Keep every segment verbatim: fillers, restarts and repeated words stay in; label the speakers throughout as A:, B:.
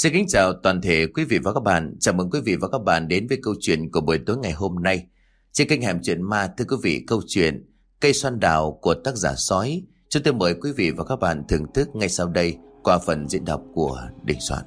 A: Xin kính chào toàn thể quý vị và các bạn. Chào mừng quý vị và các bạn đến với câu chuyện của buổi tối ngày hôm nay. Trên kênh Hẻm Chuyện Ma, thưa quý vị, câu chuyện Cây Xoan Đào của tác giả Sói. Chúng tôi mời quý vị và các bạn thưởng thức ngay sau đây qua phần diễn đọc của Đình Soạn.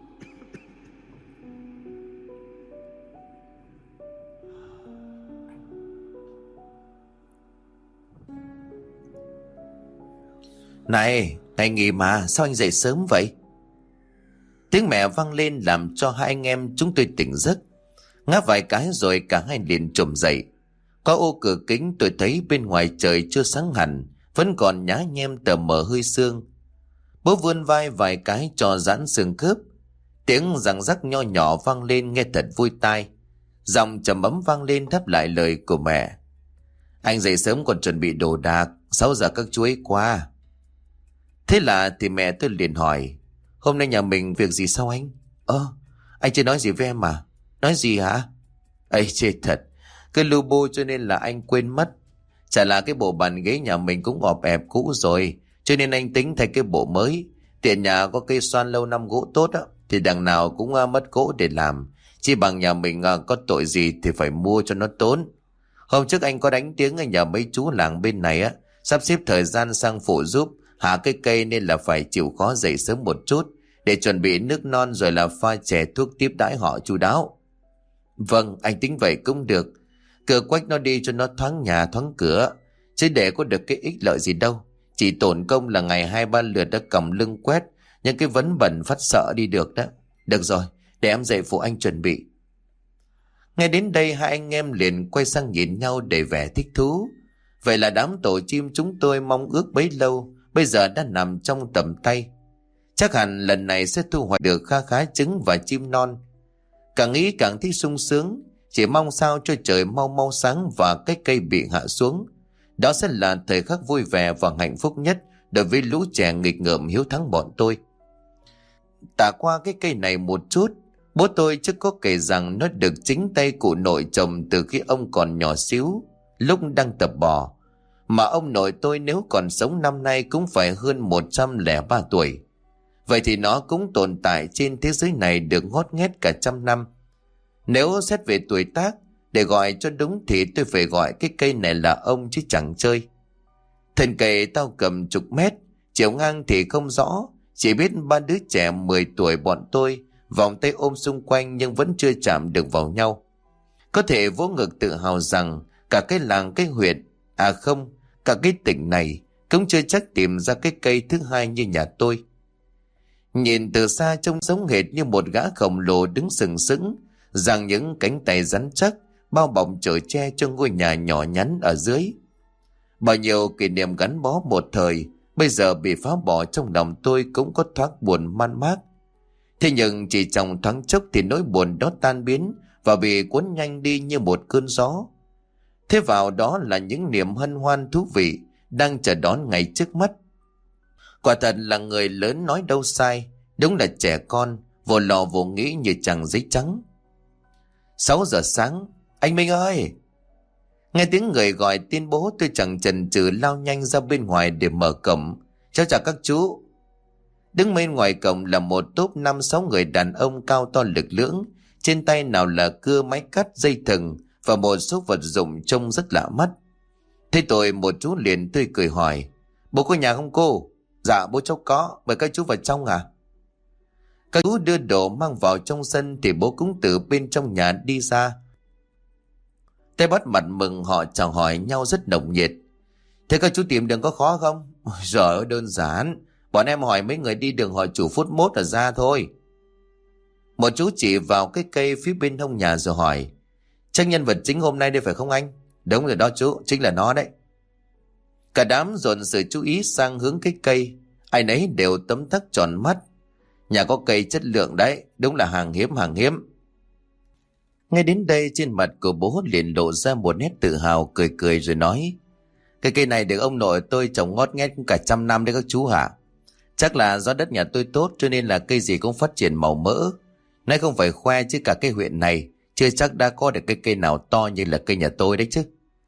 A: Này, ngày nghỉ mà, sao anh dậy sớm vậy? Tiếng mẹ vang lên làm cho hai anh em chúng tôi tỉnh giấc. Ngáp vài cái rồi cả hai liền trồm dậy. Qua ô cửa kính tôi thấy bên ngoài trời chưa sáng hẳn, vẫn còn nhá nhem tờ mờ hơi sương. Bố vươn vai vài cái cho giãn xương khớp. Tiếng răng rắc nho nhỏ vang lên nghe thật vui tai. Giọng trầm ấm vang lên đáp lại lời của mẹ. Anh dậy sớm còn chuẩn bị đồ đạc, sáu giờ các chú ấy qua. Thế là thì mẹ tôi liền hỏi, hôm nay nhà mình việc gì sao anh? Ơ, anh chưa nói gì với em mà. Nói gì hả? Ây chê thật, cứ lu bu cho nên là anh quên mất. Chả là cái bộ bàn ghế nhà mình cũng ọp ẹp cũ rồi, cho nên anh tính thay cái bộ mới. Tiện nhà có cây xoan lâu năm gỗ tốt á, thì đằng nào cũng uh, mất gỗ để làm. Chỉ bằng nhà mình uh, có tội gì thì phải mua cho nó tốn. Hôm trước anh có đánh tiếng ở nhà mấy chú làng bên này á, sắp xếp thời gian sang phụ giúp hạ cái cây nên là phải chịu khó dậy sớm một chút để chuẩn bị nước non rồi là pha chè thuốc tiếp đãi họ chu đáo. Vâng, anh tính vậy cũng được. Cửa quách nó đi cho nó thoáng nhà thoáng cửa, chứ để có được cái ích lợi gì đâu. Chỉ tổn công là ngày hai ba lượt đã cầm lưng quét những cái vấn bẩn phát sợ đi được đó. Được rồi, để em dậy phụ anh chuẩn bị. Ngay đến đây hai anh em liền quay sang nhìn nhau để vẻ thích thú. Vậy là đám tổ chim chúng tôi mong ước bấy lâu bây giờ đã nằm trong tầm tay. Chắc hẳn lần này sẽ thu hoạch được kha khá trứng và chim non. Càng nghĩ càng thấy sung sướng, chỉ mong sao cho trời mau mau sáng và cái cây bị hạ xuống. Đó sẽ là thời khắc vui vẻ và hạnh phúc nhất đối với lũ trẻ nghịch ngợm hiếu thắng bọn tôi. Tả qua cái cây này một chút, bố tôi trước có kể rằng nó được chính tay cụ nội trồng từ khi ông còn nhỏ xíu, lúc đang tập bò. Mà ông nội tôi nếu còn sống năm nay cũng phải hơn một trăm lẻ ba tuổi. Vậy thì nó cũng tồn tại trên thế giới này được ngót nghét cả trăm năm. Nếu xét về tuổi tác, để gọi cho đúng thì tôi phải gọi cái cây này là ông chứ chẳng chơi. Thân cây tao cầm chục mét, chiều ngang thì không rõ, chỉ biết ba đứa trẻ mười tuổi bọn tôi vòng tay ôm xung quanh nhưng vẫn chưa chạm được vào nhau. Có thể vỗ ngực tự hào rằng cả cái làng cái huyện, à không, cả cái tỉnh này cũng chưa chắc tìm ra cái cây thứ hai như nhà tôi. Nhìn từ xa trông giống hệt như một gã khổng lồ đứng sừng sững, giằng những cánh tay rắn chắc bao bọc chở che cho ngôi nhà nhỏ nhắn ở dưới. Bao nhiêu kỷ niệm gắn bó một thời bây giờ bị phá bỏ trong lòng tôi cũng có thoáng buồn man mác. Thế nhưng chỉ trong thoáng chốc thì nỗi buồn đó tan biến và bị cuốn nhanh đi như một cơn gió. Thế vào đó là những niềm hân hoan thú vị đang chờ đón ngày trước mắt. Quả thật là người lớn nói đâu sai, đúng là trẻ con vô lò vô nghĩ như chàng giấy trắng. Sáu giờ sáng, anh Minh ơi! Nghe tiếng người gọi tên bố, tôi chẳng chần chừ lao nhanh ra bên ngoài để mở cổng. Cháu chào các chú. Đứng bên ngoài cổng là một tốp năm sáu người đàn ông cao to lực lưỡng, trên tay nào là cưa, máy cắt, dây thừng và một số vật dụng trông rất lạ mắt. Thế tôi một chú liền tươi cười hỏi, bố có nhà không cô? Dạ bố cháu có, mời các chú vào trong à? Các chú đưa đồ mang vào trong sân thì bố cũng từ bên trong nhà đi ra. Tay bắt mặt mừng họ chào hỏi nhau rất nồng nhiệt. Thế các chú tìm đường có khó không? Ôi giời ơi, đơn giản. Bọn em hỏi mấy người đi đường hỏi chủ phút mốt là ra thôi. Một chú chỉ vào cái cây phía bên hông nhà rồi hỏi, chắc nhân vật chính hôm nay đây phải không anh? Đúng rồi đó chú, chính là nó đấy. Cả đám dồn sự chú ý sang hướng cái cây, ai nấy đều tấm tắc tròn mắt. Nhà có cây chất lượng đấy, đúng là hàng hiếm hàng hiếm. Ngay đến đây trên mặt của bố liền lộ ra một nét tự hào, cười cười rồi nói, cái cây này được ông nội tôi trồng ngót nghét cũng cả trăm năm đấy các chú hả? Chắc là do đất nhà tôi tốt cho nên là cây gì cũng phát triển màu mỡ. Nay không phải khoe chứ cả cái huyện này chưa chắc đã có được cái cây nào to như là cây nhà tôi đấy chứ.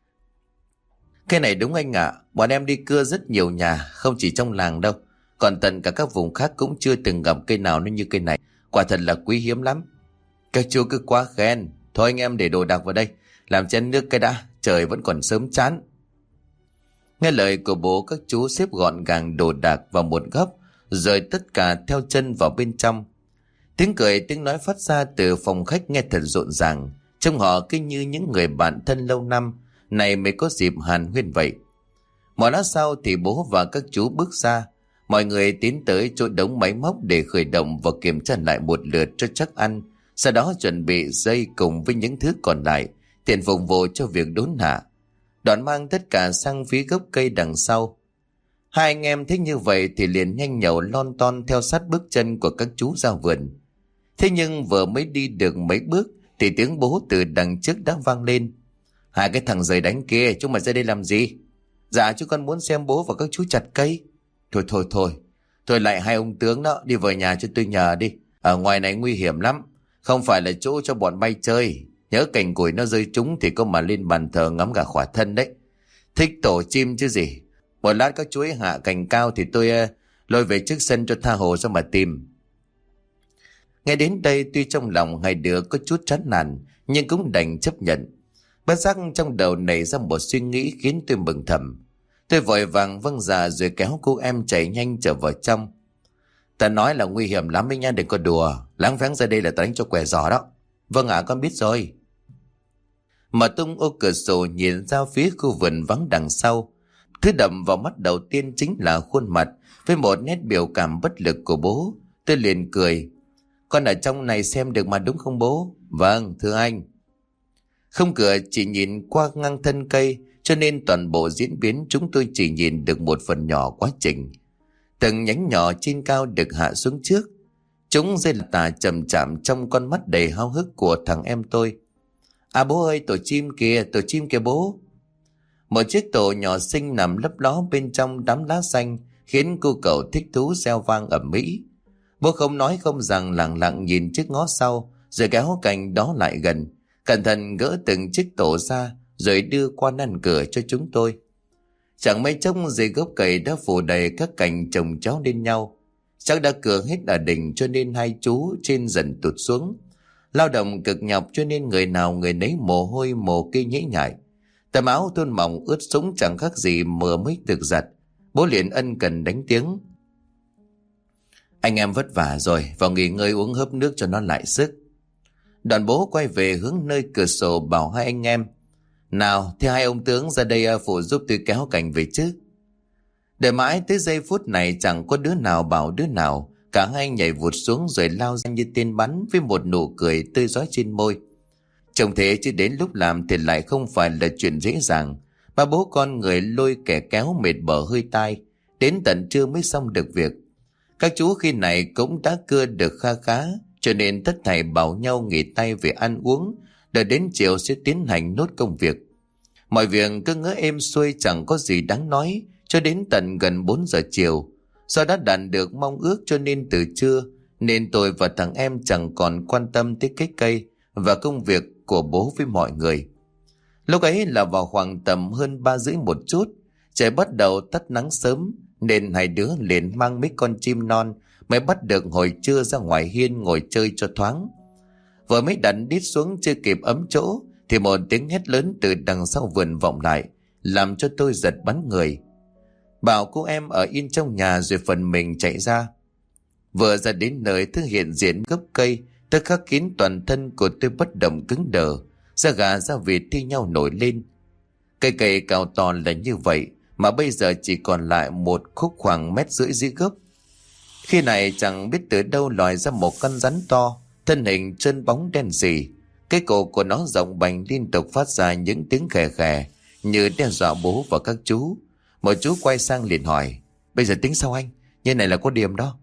A: Cái này đúng anh ạ, bọn em đi cưa rất nhiều nhà, không chỉ trong làng đâu, còn tận cả các vùng khác cũng chưa từng gặp cây nào nó như cây này. Quả thật là quý hiếm lắm. Các chú cứ quá khen. Thôi anh em để đồ đạc vào đây, làm chén nước cái đã, trời vẫn còn sớm chán. Nghe lời của bố, các chú xếp gọn gàng đồ đạc vào một góc, rồi tất cả theo chân vào bên trong. Tiếng cười tiếng nói phát ra từ phòng khách nghe thật rộn ràng, trông họ cứ như những người bạn thân lâu năm này mới có dịp hàn huyên vậy. Một lát sau thì bố và các chú bước ra. Mọi người tiến tới chỗ đống máy móc để khởi động và kiểm tra lại một lượt cho chắc ăn, sau đó chuẩn bị dây cùng với những thứ còn lại tiện phục vụ cho việc đốn hạ. Đoạn mang tất cả sang phía gốc cây đằng sau. Hai anh em thấy như vậy thì liền nhanh nhẩu lon ton theo sát bước chân của các chú ra vườn. Thế nhưng vừa mới đi được mấy bước thì tiếng bố từ đằng trước đã vang lên. Hai cái thằng giời đánh kia, chúng mày ra đây làm gì? Dạ chú con muốn xem bố và các chú chặt cây. Thôi thôi thôi, thôi lại hai ông tướng đó, đi vào nhà cho tôi nhờ đi. Ở ngoài này nguy hiểm lắm, không phải là chỗ cho bọn bay chơi. Nhớ cành củi nó rơi trúng thì có mà lên bàn thờ ngắm cả khỏa thân đấy. Thích tổ chim chứ gì. Một lát các chú ấy hạ cành cao thì tôi uh, lôi về trước sân cho tha hồ ra mà tìm. Nghe đến đây tuy trong lòng hai đứa có chút chán nản, nhưng cũng đành chấp nhận. Bất giác trong đầu nảy ra một suy nghĩ khiến tôi mừng thầm. Tôi vội vàng vâng dạ rồi kéo cô em chạy nhanh trở vào trong. Ta nói là nguy hiểm lắm ấy nha, đừng có đùa. Láng pháng ra đây là ta đánh cho què giò đó. Vâng ạ, con biết rồi. Mở tung ô cửa sổ nhìn ra phía khu vườn vắng đằng sau. Thứ đập vào mắt đầu tiên chính là khuôn mặt với một nét biểu cảm bất lực của bố. Tôi liền cười. Con ở trong này xem được mà đúng không bố? Vâng, thưa anh. Không cửa chỉ nhìn qua ngang thân cây, cho nên toàn bộ diễn biến chúng tôi chỉ nhìn được một phần nhỏ quá trình. Từng nhánh nhỏ trên cao được hạ xuống trước. Chúng rơi tà chậm chạm trong con mắt đầy háo hức của thằng em tôi. À bố ơi, tổ chim kìa, tổ chim kìa bố. Một chiếc tổ nhỏ xinh nằm lấp ló bên trong đám lá xanh, khiến cô cậu thích thú reo vang ầm ĩ. Bố không nói không rằng lặng lặng nhìn chiếc ngó sau, rồi kéo cành đó lại gần, cẩn thận gỡ từng chiếc tổ ra, rồi đưa qua năn cửa cho chúng tôi. Chẳng mấy chốc dưới gốc cây đã phủ đầy các cành chồng chéo lên nhau. Chắc đã cưa hết ở đỉnh cho nên hai chú trên dần tụt xuống. Lao động cực nhọc cho nên người nào người nấy mồ hôi mồ kê nhễ nhại. Tấm áo thun mỏng ướt sũng chẳng khác gì mưa mới được giặt. Bố liền ân cần đánh tiếng. Anh em vất vả rồi, vào nghỉ ngơi uống hớp nước cho nó lại sức. Đoàn bố quay về hướng nơi cửa sổ bảo hai anh em. Nào, thì hai ông tướng ra đây phụ giúp tôi kéo cành về chứ. Đợi mãi tới giây phút này chẳng có đứa nào bảo đứa nào. Cả hai nhảy vụt xuống rồi lao ra như tên bắn với một nụ cười tươi rói trên môi. Trông thế chứ đến lúc làm thì lại không phải là chuyện dễ dàng. Ba bố con người lôi kẻ kéo mệt bở hơi tai. Đến tận trưa mới xong được việc. Các chú khi này cũng đã cưa được kha khá, cho nên tất thảy bảo nhau nghỉ tay về ăn uống, đợi đến chiều sẽ tiến hành nốt công việc. Mọi việc cứ ngỡ êm xuôi chẳng có gì đáng nói, cho đến tận gần bốn giờ chiều. Do đã đạt được mong ước cho nên từ trưa, nên tôi và thằng em chẳng còn quan tâm tới cái cây và công việc của bố với mọi người. Lúc ấy là vào khoảng tầm hơn ba rưỡi một chút, trời bắt đầu tắt nắng sớm, nên hai đứa liền mang mấy con chim non mới bắt được hồi trưa ra ngoài hiên ngồi chơi cho thoáng. Vừa mới đặt đít xuống chưa kịp ấm chỗ thì một tiếng hét lớn từ đằng sau vườn vọng lại, làm cho tôi giật bắn người. Bảo cô em ở yên trong nhà rồi phần mình chạy ra. Vừa ra đến nơi thứ hiện diện gốc cây, tôi khắc kín toàn thân của tôi bất động cứng đờ, da gà da vịt thi nhau nổi lên. Cây cây cao to là như vậy mà bây giờ chỉ còn lại một khúc khoảng mét rưỡi dưới gốc. Khi này chẳng biết từ đâu lòi ra một con rắn to, thân hình trơn bóng đen sì. Cái cổ của nó rộng bành liên tục phát ra những tiếng khè khè như đe dọa bố và các chú. Một chú quay sang liền hỏi, bây giờ tính sao anh? Như này là có điểm đó.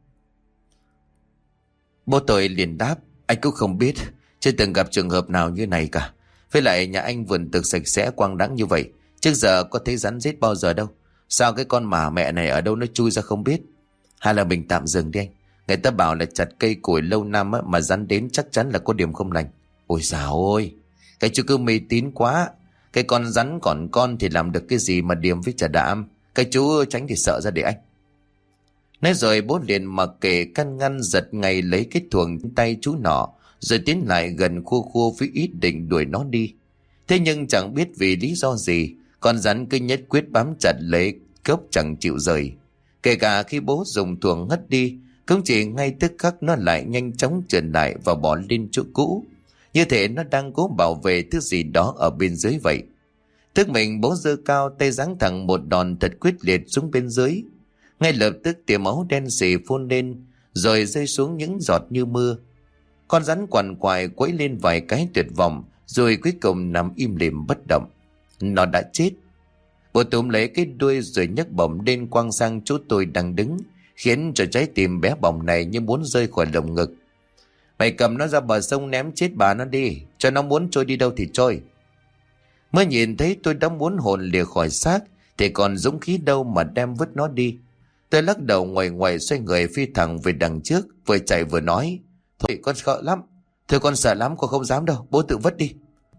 A: Bố tôi liền đáp, anh cũng không biết, chưa từng gặp trường hợp nào như này cả. Với lại nhà anh vườn tược sạch sẽ quang đãng như vậy, trước giờ có thấy rắn rết bao giờ đâu. Sao cái con mà mẹ này ở đâu nó chui ra không biết. Hay là mình tạm dừng đi anh. Người ta bảo là chặt cây củi lâu năm á, mà rắn đến chắc chắn là có điểm không lành. Ôi dào ôi, cái chú cứ mê tín quá. Cái con rắn còn con thì làm được cái gì mà điểm với chả đạm. Cái chú tránh thì sợ ra để anh. Nói rồi bố liền mặc kệ căn ngăn, giật ngay lấy cái thuồng trên tay chú nọ, rồi tiến lại gần khua khua với ý định đuổi nó đi. Thế nhưng chẳng biết vì lý do gì, con rắn cứ nhất quyết bám chặt lấy cốc chẳng chịu rời. Kể cả khi bố dùng thuồng hất đi, cũng chỉ ngay tức khắc nó lại nhanh chóng trở lại và bỏ lên chỗ cũ, như thể nó đang cố bảo vệ thứ gì đó ở bên dưới vậy. Thức mình bố giơ cao tay giáng thẳng một đòn thật quyết liệt xuống bên dưới. Ngay lập tức tia máu đen sì phun lên, rồi rơi xuống những giọt như mưa. Con rắn quằn quại quẫy lên vài cái tuyệt vọng, rồi cuối cùng nằm im lìm bất động. Nó đã chết. Bố túm lấy cái đuôi rồi nhấc bổng lên quăng sang chỗ tôi đang đứng, khiến cho trái tim bé bỏng này như muốn rơi khỏi lồng ngực. Mày cầm nó ra bờ sông ném chết bà nó đi, cho nó muốn trôi đi đâu thì trôi. Mới nhìn thấy tôi đã muốn hồn lìa khỏi xác, thì còn dũng khí đâu mà đem vứt nó đi. Tôi lắc đầu ngoại ngoại xoay người phi thẳng về đằng trước, vừa chạy vừa nói: Thôi con sợ lắm, thôi con sợ lắm, con không dám đâu, bố tự vứt đi.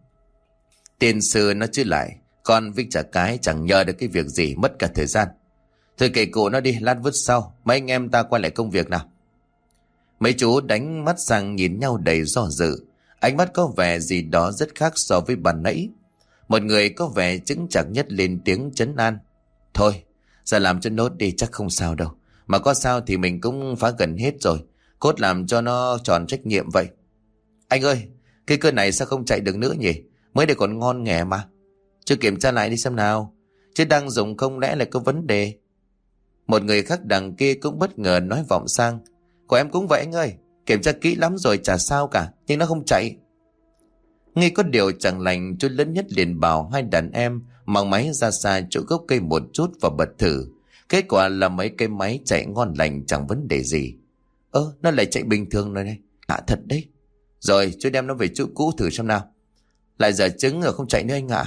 A: Tiền sư nó chứ lại, con với chả cái chẳng nhờ được cái việc gì, mất cả thời gian. Thôi kệ cụ nó đi, lát vứt sau, mấy anh em ta quay lại công việc nào. Mấy chú đánh mắt sang nhìn nhau đầy do dự, ánh mắt có vẻ gì đó rất khác so với ban nãy. Một người có vẻ chững chạc nhất lên tiếng trấn an: Thôi, giờ làm cho nốt đi, chắc không sao đâu. Mà có sao thì mình cũng phá gần hết rồi, cốt làm cho nó tròn trách nhiệm vậy. Anh ơi, cái cưa này sao không chạy được nữa nhỉ? Mới đây còn ngon nghẻ mà. Chưa kiểm tra lại đi xem nào, chứ đang dùng không lẽ lại có vấn đề. Một người khác đằng kia cũng bất ngờ nói vọng sang: Của em cũng vậy anh ơi, kiểm tra kỹ lắm rồi chả sao cả, nhưng nó không chạy. Nghe có điều chẳng lành, chú lớn nhất liền bảo hai đàn em mang máy ra xa chỗ gốc cây một chút và bật thử. Kết quả là mấy cây máy chạy ngon lành, chẳng vấn đề gì. Ơ, nó lại chạy bình thường rồi này, lạ thật đấy. Rồi chú đem nó về chỗ cũ thử xem nào. Lại giờ trứng rồi không chạy nữa anh ạ.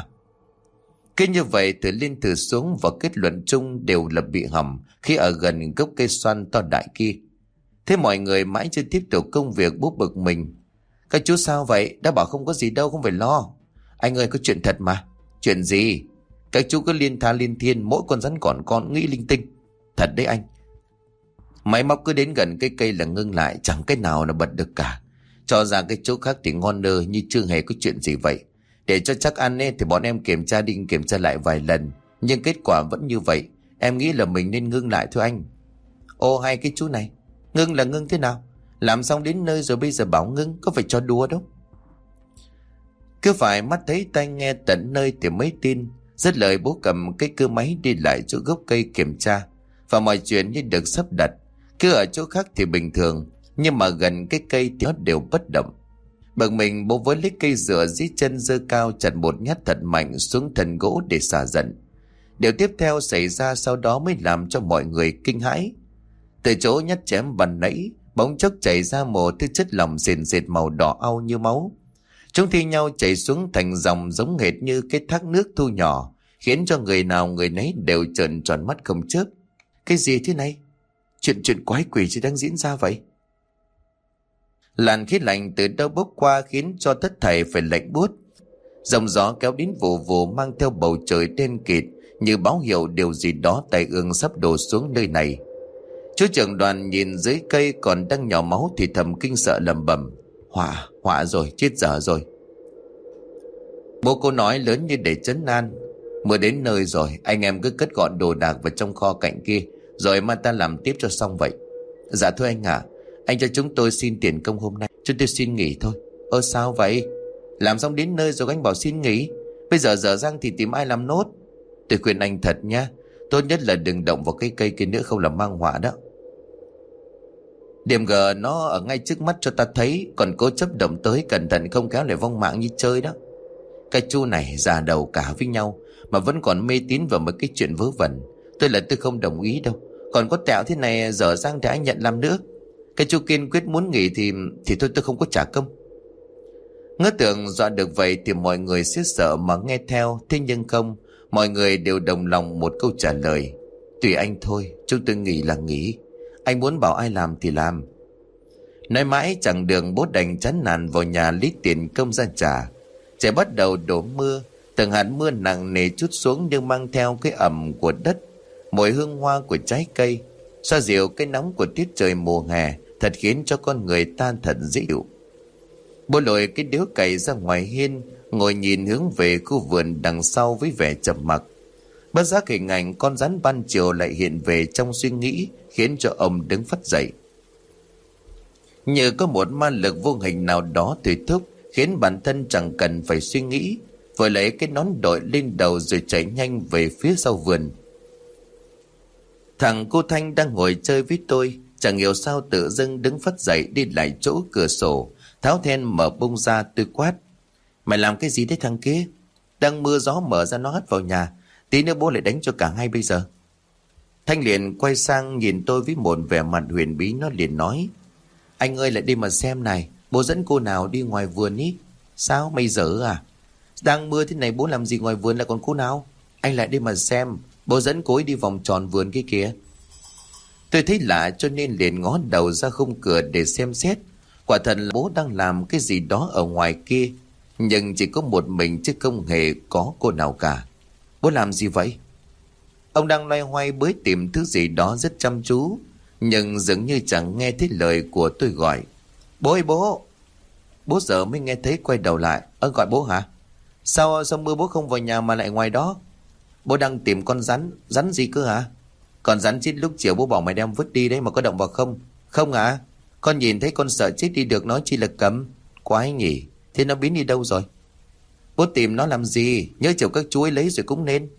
A: Cứ như vậy từ lên từ xuống và kết luận chung đều là bị hỏng khi ở gần gốc cây xoan to đại kia. Thế mọi người mãi chưa tiếp tục công việc, bố bực mình: Các chú sao vậy? Đã bảo không có gì đâu, không phải lo. Anh ơi, có chuyện thật mà. Chuyện gì? Các chú cứ liên tha liên thiên, mỗi con rắn còn con nghĩ linh tinh. Thật đấy anh. Máy móc cứ đến gần cái cây là ngưng lại, chẳng cái nào là bật được cả. Cho ra cái chỗ khác thì ngon nơ như chưa hề có chuyện gì vậy. Để cho chắc ăn ấy, thì bọn em kiểm tra đi kiểm tra lại vài lần, nhưng kết quả vẫn như vậy. Em nghĩ là mình nên ngưng lại thôi anh. Ô hay cái chú này, ngưng là ngưng thế nào? Làm xong đến nơi rồi bây giờ bảo ngưng, có phải cho đùa đâu. Cứ phải mắt thấy tai nghe tận nơi thì mới tin. Dứt lời bố cầm cái cưa máy đi lại chỗ gốc cây kiểm tra, và mọi chuyện như được sắp đặt. Cứ ở chỗ khác thì bình thường, nhưng mà gần cái cây thì nó đều bất động. Bực mình bố với lấy cây dựa dưới chân giơ cao chặt một nhát thật mạnh xuống thân gỗ để xả giận. Điều tiếp theo xảy ra sau đó mới làm cho mọi người kinh hãi. Từ chỗ nhát chém ban nãy, bỗng chốc chảy ra một thứ chất lỏng sền sệt màu đỏ au như máu. Chúng thi nhau chảy xuống thành dòng giống hệt như cái thác nước thu nhỏ, khiến cho người nào người nấy đều trợn tròn mắt không chớp. Cái gì thế này? Chuyện chuyện quái quỷ chỉ đang diễn ra vậy? Làn khí lạnh từ đâu bốc qua khiến cho tất thảy phải lạnh buốt. Dòng gió kéo đến vù vù mang theo bầu trời đen kịt, như báo hiệu điều gì đó tai ương sắp đổ xuống nơi này. Chú trưởng đoàn nhìn dưới cây còn đang nhỏ máu thì thầm kinh sợ lẩm bẩm: Họa, họa rồi, chết dở rồi. Bố cô nói lớn như để trấn an: Mưa đến nơi rồi, anh em cứ cất gọn đồ đạc vào trong kho cạnh kia, rồi mai ta làm tiếp cho xong vậy. Dạ thưa anh ạ, à, anh cho chúng tôi xin tiền công hôm nay, chúng tôi xin nghỉ thôi. Ơ sao vậy? Làm xong đến nơi rồi anh bảo xin nghỉ, bây giờ dở dang thì tìm ai làm nốt. Tôi khuyên anh thật nhá, tốt nhất là đừng động vào cái cây kia nữa, không là mang họa đó. Điểm G nó ở ngay trước mắt cho ta thấy, còn cố chấp động tới, cẩn thận không kéo lại vong mạng như chơi đó. Cái chú này già đầu cả với nhau mà vẫn còn mê tín vào mấy cái chuyện vớ vẩn. Tôi là tôi không đồng ý đâu. Còn có tẹo thế này dở dang thì anh nhận làm nữa. Cái chú kiên quyết muốn nghỉ thì Thì thôi tôi không có trả công. Ngỡ tưởng dọa được vậy thì mọi người siết sợ mà nghe theo. Thế nhưng không, mọi người đều đồng lòng một câu trả lời: Tùy anh thôi, chúng tôi nghỉ là nghỉ, anh muốn bảo ai làm thì làm. Nói mãi chẳng đường, bố đành chán nản vào nhà lấy tiền công ra trả. Trời bắt đầu đổ mưa, từng hạt mưa nặng nề trút xuống nhưng mang theo cái ẩm của đất, mùi hương hoa của trái cây. xoa dịu cái nóng của tiết trời mùa hè, thật khiến cho con người ta thật dễ chịu. Bố lội cái điếu cày ra ngoài hiên, ngồi nhìn hướng về khu vườn đằng sau với vẻ trầm mặc. Bất giác hình ảnh con rắn ban chiều lại hiện về trong suy nghĩ, khiến cho ông đứng phắt dậy. Như có một ma lực vô hình nào đó tùy thúc, khiến bản thân chẳng cần phải suy nghĩ, vừa lấy cái nón đội lên đầu rồi chạy nhanh về phía sau vườn. Thằng cô Thanh đang ngồi chơi với tôi, chẳng hiểu sao tự dưng đứng phắt dậy đi lại chỗ cửa sổ, tháo then mở bung ra. Tôi quát: "Mày làm cái gì đấy thằng kia? Đang mưa gió mở ra nó hất vào nhà, tí nữa bố lại đánh cho cả hai bây giờ." Thanh liền quay sang nhìn tôi với một vẻ mặt huyền bí. Nó liền nói: "Anh ơi, lại đi mà xem này, bố dẫn cô nào đi ngoài vườn ý." "Sao mày dở à? Đang mưa thế này bố làm gì ngoài vườn lại còn cô nào? Anh lại đi mà xem, bố dẫn cô ấy đi vòng tròn vườn kia kìa." Tôi thấy lạ cho nên liền ngó đầu ra khung cửa để xem xét. Quả thật là bố đang làm cái gì đó ở ngoài kia, nhưng chỉ có một mình chứ không hề có cô nào cả. "Bố làm gì vậy?" Ông đang loay hoay bới tìm thứ gì đó rất chăm chú, nhưng dường như chẳng nghe thấy lời của tôi gọi. "Bố ơi bố!" Bố giờ mới nghe thấy, quay đầu lại. "Ơ, gọi bố hả? Sao sao mưa bố không vào nhà mà lại ngoài đó?" "Bố đang tìm con rắn." "Rắn gì cơ hả?" "Con rắn chết lúc chiều bố bảo mày đem vứt đi đấy mà có động vào không?" "Không à? Con nhìn thấy con sợ chết đi được, nói chi là cầm." "Quái nhỉ, thế nó biến đi đâu rồi?" "Bố tìm nó làm gì? Nhớ chiều các chú ấy lấy rồi cũng nên."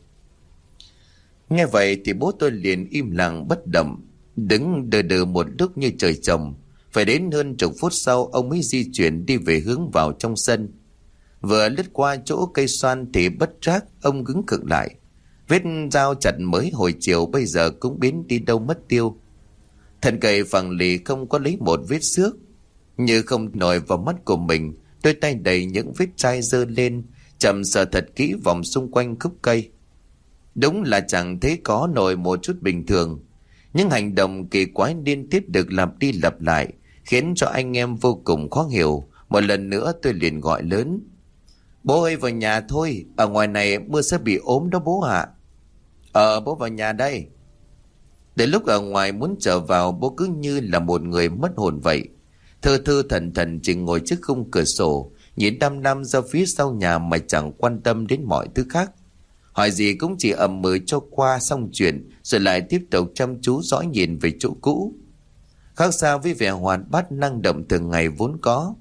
A: Nghe vậy thì bố tôi liền im lặng bất động, đứng đờ đờ một lúc như trời trồng. Phải đến hơn chục phút sau ông mới di chuyển đi về hướng vào trong sân. Vừa lướt qua chỗ cây xoan thì bất giác ông cứng khựng lại. Vết dao chặt mới hồi chiều bây giờ cũng biến đi đâu mất tiêu. Thân cây phẳng lì không có lấy một vết xước. Như không nổi vào mắt của mình, đôi tay đầy những vết chai dơ lên, chậm sờ thật kỹ vòng xung quanh khúc cây. Đúng là chẳng thấy có nổi một chút bình thường. Những hành động kỳ quái liên tiếp được lặp đi lặp lại, khiến cho anh em vô cùng khó hiểu. Một lần nữa tôi liền gọi lớn: "Bố ơi, vào nhà thôi, ở ngoài này mưa sẽ bị ốm đó bố ạ." "Ờ, bố vào nhà đây." Đến lúc ở ngoài muốn trở vào, bố cứ như là một người mất hồn vậy. Thơ thơ thần thần chỉ ngồi trước khung cửa sổ, nhìn đăm đăm ra phía sau nhà mà chẳng quan tâm đến mọi thứ khác. Hỏi gì cũng chỉ ậm ừ cho qua xong chuyện, rồi lại tiếp tục chăm chú dõi nhìn về chỗ cũ. Khác xa với vẻ hoạt bát năng động thường ngày vốn có.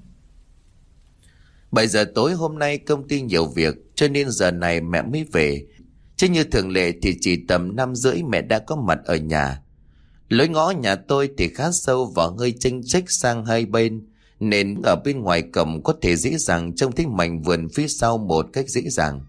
A: Bảy giờ tối hôm nay công ty nhiều việc, cho nên giờ này mẹ mới về. Chứ như thường lệ thì chỉ tầm năm rưỡi mẹ đã có mặt ở nhà. Lối ngõ nhà tôi thì khá sâu và hơi chênh chếch sang hai bên, nên ở bên ngoài cổng có thể dễ dàng trông thấy mảnh vườn phía sau một cách dễ dàng.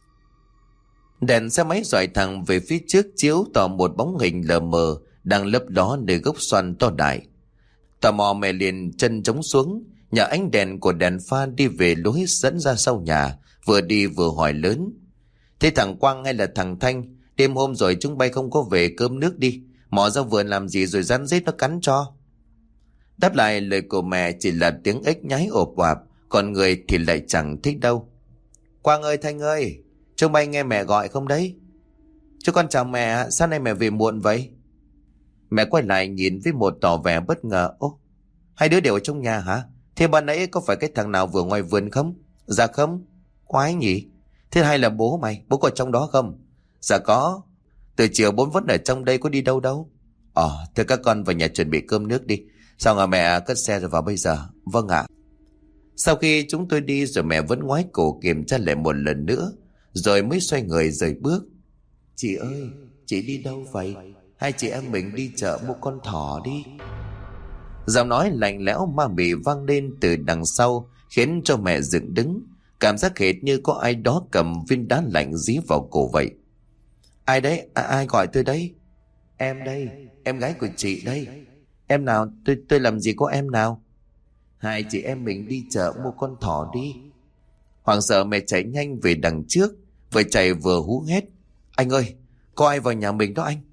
A: Đèn xe máy dọi thẳng về phía trước, chiếu tỏ một bóng hình lờ mờ đang lấp ló nơi gốc xoan to đại. Tò mò mẹ liền chân trống xuống, nhờ ánh đèn của đèn pha đi về lối dẫn ra sau nhà, vừa đi vừa hỏi lớn: "Thế thằng Quang hay là thằng Thanh, đêm hôm rồi chúng bay không có về cơm nước đi, mò ra vườn làm gì rồi rắn rết nó cắn cho?" Đáp lại lời của mẹ chỉ là tiếng ếch nhái ộp oạp, còn người thì lại chẳng thích đâu. "Quang ơi, Thanh ơi, chúng bay nghe mẹ gọi không đấy?" "Chú con chào mẹ, sao nay mẹ về muộn vậy?" Mẹ quay lại nhìn với một tỏ vẻ bất ngờ. "Ô, hai đứa đều ở trong nhà hả? Thế ban nãy có phải cái thằng nào vừa ngoài vườn không?" "Dạ không." "Quái nhỉ, thế hay là bố mày, bố có trong đó không?" "Dạ có, từ chiều bố vẫn ở trong đây, có đi đâu đâu." "Ờ, thế các con vào nhà chuẩn bị cơm nước đi, sao mà mẹ cất xe rồi vào bây giờ?" "Vâng ạ." Sau khi chúng tôi đi rồi mẹ vẫn ngoái cổ kiểm tra lại một lần nữa, rồi mới xoay người rời bước. "Chị ơi, chị đi đâu vậy? Hai chị em mình đi chợ mua con thỏ đi." Giọng nói lạnh lẽo ma mị vang lên từ đằng sau, khiến cho mẹ dựng đứng, cảm giác hệt như có ai đó cầm viên đá lạnh dí vào cổ vậy. "Ai đấy? À, ai gọi tôi đấy?" "Em đây, em gái của chị đây." "Em nào? Tôi tôi làm gì có em nào?" "Hai chị em mình đi chợ mua con thỏ đi." Hoảng sợ mẹ chạy nhanh về đằng trước, vừa chạy vừa hú hét: "Anh ơi, có ai vào nhà mình đó anh?"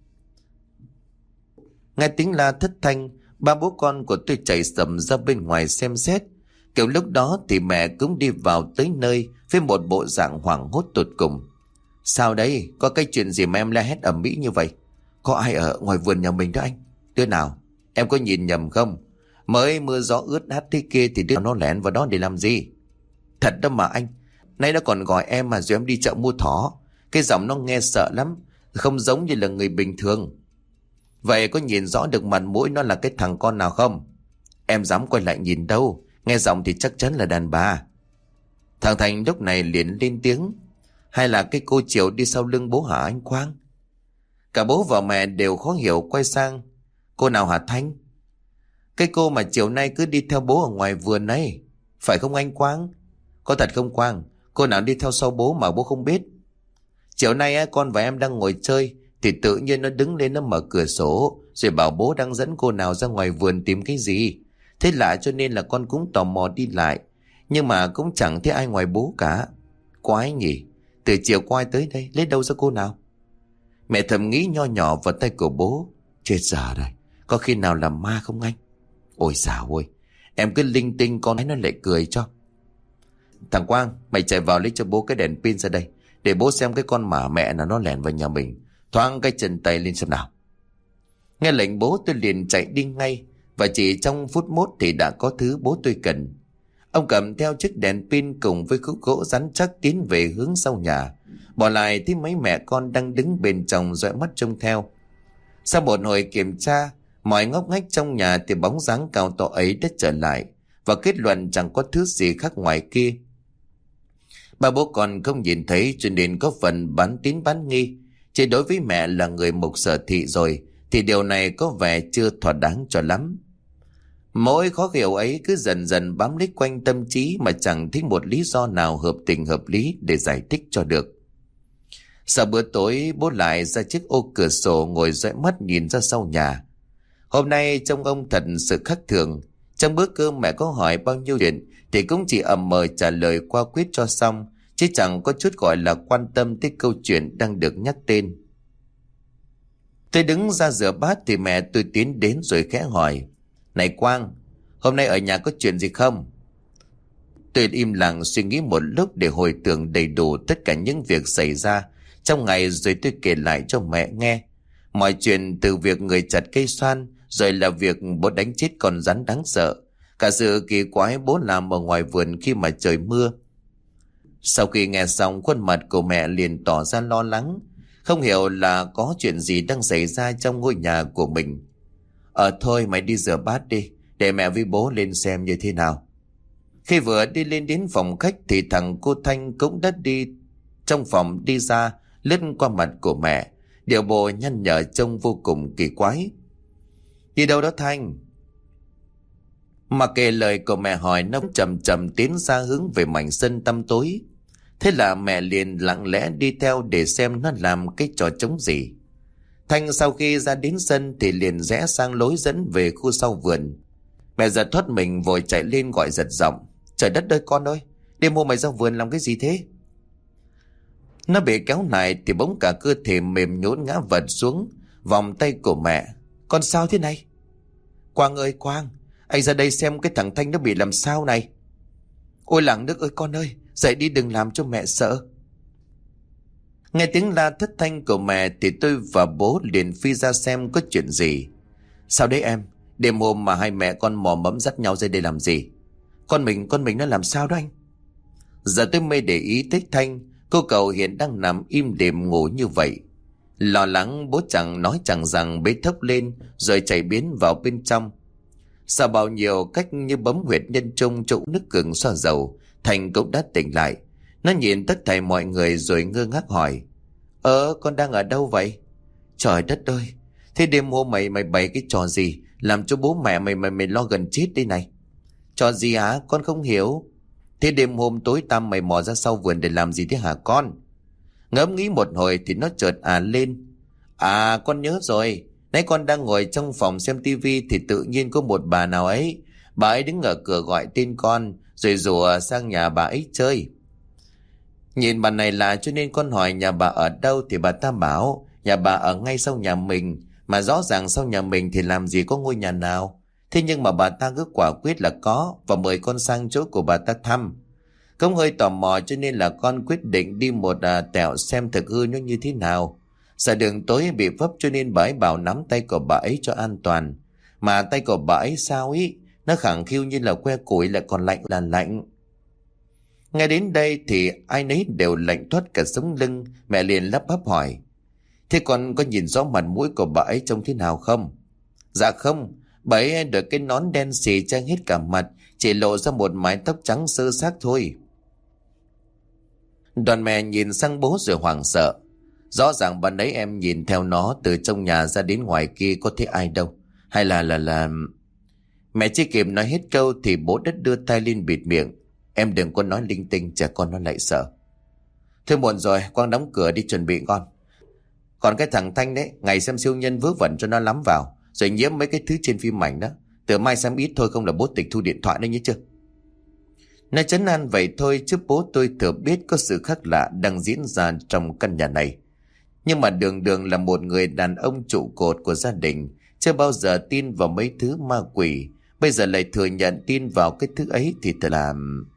A: Nghe tiếng la thất thanh, ba bố con của tôi chạy sầm ra bên ngoài xem xét. Kiểu lúc đó thì mẹ cũng đi vào tới nơi với một bộ dạng hoảng hốt tột cùng. "Sao đấy? Có cái chuyện gì mà em la hét ầm ĩ như vậy? Có ai ở ngoài vườn nhà mình đó anh?" Đứa nào? Em có nhìn nhầm không? Mới mưa gió ướt át thế kia thì đứa nó lẻn vào đó để làm gì? Thật đó mà anh. Nay nó còn gọi em mà rồi em đi chợ mua thỏ. Cái giọng nó nghe sợ lắm, không giống như là người bình thường. Vậy có nhìn rõ được mặt mũi nó là cái thằng con nào không? Em dám quay lại nhìn đâu, nghe giọng thì chắc chắn là đàn bà. Thằng Thành lúc này liền lên tiếng. Hay là cái cô Triều đi sau lưng bố hả anh Quang? Cả bố và mẹ đều khó hiểu quay sang. Cô nào hả Thanh? Cái cô mà chiều nay cứ đi theo bố ở ngoài vườn ấy, phải không anh Quang? Có thật không Quang? Cô nào đi theo sau bố mà bố không biết? Chiều nay con và em đang ngồi chơi thì tự nhiên nó đứng lên, nó mở cửa sổ rồi bảo bố đang dẫn cô nào ra ngoài vườn tìm cái gì. Thế lạ cho nên là con cũng tò mò đi lại, nhưng mà cũng chẳng thấy ai ngoài bố cả. Quái nhỉ, từ chiều qua tới đây lấy đâu ra cô nào? Mẹ thầm nghĩ nho nhỏ vào tay của bố. Chết giờ rồi, có khi nào là ma không anh? Ôi dào ôi, em cứ linh tinh con ấy nó lại cười cho. Thằng Quang, mày chạy vào lấy cho bố cái đèn pin ra đây, để bố xem cái con mả mẹ nào nó lẻn vào nhà mình. Thoáng cái chân tay lên xem nào. Nghe lệnh bố tôi liền chạy đi ngay, và chỉ trong phút mốt thì đã có thứ bố tôi cần. Ông cầm theo chiếc đèn pin cùng với khúc gỗ rắn chắc tiến về hướng sau nhà, bỏ lại thấy mấy mẹ con đang đứng bên trong dõi mắt trông theo. Sau một hồi kiểm tra mọi ngóc ngách trong nhà thì bóng dáng cao to ấy đã trở lại, và kết luận chẳng có thứ gì khác ngoài kia. Ba bố con không nhìn thấy cho nên có phần bán tín bán nghi. Chỉ đối với mẹ là người mục sở thị rồi thì điều này có vẻ chưa thỏa đáng cho lắm. Mỗi khó hiểu ấy cứ dần dần bám lấy quanh tâm trí mà chẳng thấy một lý do nào hợp tình hợp lý để giải thích cho được. Sau bữa tối bố lại ra chiếc ô cửa sổ ngồi dõi mắt nhìn ra sau nhà. Hôm nay trông ông thật sự khác thường. Trong bữa cơm mẹ có hỏi bao nhiêu chuyện thì cũng chỉ ậm mờ trả lời qua quyết cho xong, chứ chẳng có chút gọi là quan tâm tới câu chuyện đang được nhắc tên. Tôi đứng ra rửa bát thì mẹ tôi tiến đến rồi khẽ hỏi. Này Quang, hôm nay ở nhà có chuyện gì không? Tôi im lặng suy nghĩ một lúc để hồi tưởng đầy đủ tất cả những việc xảy ra trong ngày, rồi tôi kể lại cho mẹ nghe. Mọi chuyện từ việc người chặt cây xoan, rồi là việc bố đánh chết con rắn đáng sợ, cả sự kỳ quái bố làm ở ngoài vườn khi mà trời mưa. Sau khi nghe xong, khuôn mặt của mẹ liền tỏ ra lo lắng, không hiểu là có chuyện gì đang xảy ra trong ngôi nhà của mình. Ờ thôi mày đi rửa bát đi, để mẹ với bố lên xem như thế nào. Khi vừa đi lên đến phòng khách thì thằng cô Thanh cũng đã đi trong phòng đi ra, lướt qua mặt của mẹ, điệu bộ nhăn nhở trông vô cùng kỳ quái. Đi đâu đó Thanh? Mà kể lời của mẹ hỏi, nó chậm chậm tiến ra hướng về mảnh sân tăm tối. Thế là mẹ liền lặng lẽ đi theo để xem nó làm cái trò trống gì. Thanh sau khi ra đến sân thì liền rẽ sang lối dẫn về khu sau vườn. Mẹ giật thoát mình vội chạy lên gọi giật giọng. Trời đất ơi con ơi, đêm mua mày ra vườn làm cái gì thế? Nó bị kéo lại thì bỗng cả cơ thể mềm nhũn ngã vật xuống vòng tay của mẹ. Con sao thế này? Quang ơi Quang, anh ra đây xem cái thằng Thanh nó bị làm sao này. Ôi làng nước ơi con ơi, dậy đi đừng làm cho mẹ sợ. Nghe tiếng la thất thanh của mẹ thì tôi và bố liền phi ra xem có chuyện gì. Sao đấy em? Đêm hôm mà hai mẹ con mò mẫm dắt nhau ra đây làm gì? Con mình, con mình nó làm sao đó anh? Giờ tôi mới để ý tới Thanh. Cô cậu hiện đang nằm im đềm ngủ như vậy. Lo lắng bố chẳng nói chẳng rằng bế thốc lên rồi chạy biến vào bên trong. Sau bao nhiêu cách như bấm huyệt nhân trung chỗ nước gừng xoa dầu, Thành cũng đã tỉnh lại. Nó nhìn tất thảy mọi người rồi ngơ ngác hỏi. Ờ con đang ở đâu vậy? Trời đất ơi, thế đêm hôm mày mày bày cái trò gì làm cho bố mẹ mày mày mày lo gần chết đây này? Trò gì hả? Con không hiểu. Thế đêm hôm tối tăm mày mò ra sau vườn để làm gì thế hả con? Ngẫm nghĩ một hồi thì nó chợt à lên. À con nhớ rồi, nãy con đang ngồi trong phòng xem tivi thì tự nhiên có một bà nào ấy. Bà ấy đứng ở cửa gọi tên con rồi rủ sang nhà bà ấy chơi. Nhìn bà này lạ cho nên con hỏi nhà bà ở đâu thì bà ta bảo nhà bà ở ngay sau nhà mình. Mà rõ ràng sau nhà mình thì làm gì có ngôi nhà nào. Thế nhưng mà bà ta cứ quả quyết là có và mời con sang chỗ của bà ta thăm. Cũng hơi tò mò cho nên là con quyết định đi một à, tẹo xem thực hư nó như thế nào. Sợ đường tối bị vấp cho nên bà ấy bảo nắm tay của bà ấy cho an toàn. Mà tay của bà ấy sao ý, nó khẳng khiu như là que củi, lại còn lạnh là lạnh. Nghe đến đây thì ai nấy đều lạnh toát cả sống lưng. Mẹ liền lắp bắp hỏi: thế con có nhìn rõ mặt mũi của bà ấy trông thế nào không? Dạ không, bà ấy đội cái nón đen xì che hết cả mặt, chỉ lộ ra một mái tóc trắng sơ xác thôi. Đoàn mẹ nhìn sang bố rồi hoảng sợ. Rõ ràng ban nãy em nhìn theo nó từ trong nhà ra đến ngoài kia có thấy ai đâu. Hay là là là... Mẹ chưa kịp nói hết câu thì bố đất đưa tay lên bịt miệng. Em đừng có nói linh tinh, trẻ con nó lại sợ. Thôi muộn rồi, Quang đóng cửa đi chuẩn bị con. Còn cái thằng Thanh đấy, ngày xem siêu nhân vớ vẩn cho nó lắm vào, rồi nhiễm mấy cái thứ trên phim ảnh đó. Từ mai xem ít thôi, không là bố tịch thu điện thoại đấy nhớ chưa? Nói trấn an vậy thôi chứ bố tôi thừa biết có sự khác lạ đang diễn ra trong căn nhà này. Nhưng mà Đường Đường là một người đàn ông trụ cột của gia đình, chưa bao giờ tin vào mấy thứ ma quỷ. Bây giờ lại thừa nhận tin vào cái thứ ấy thì thật là...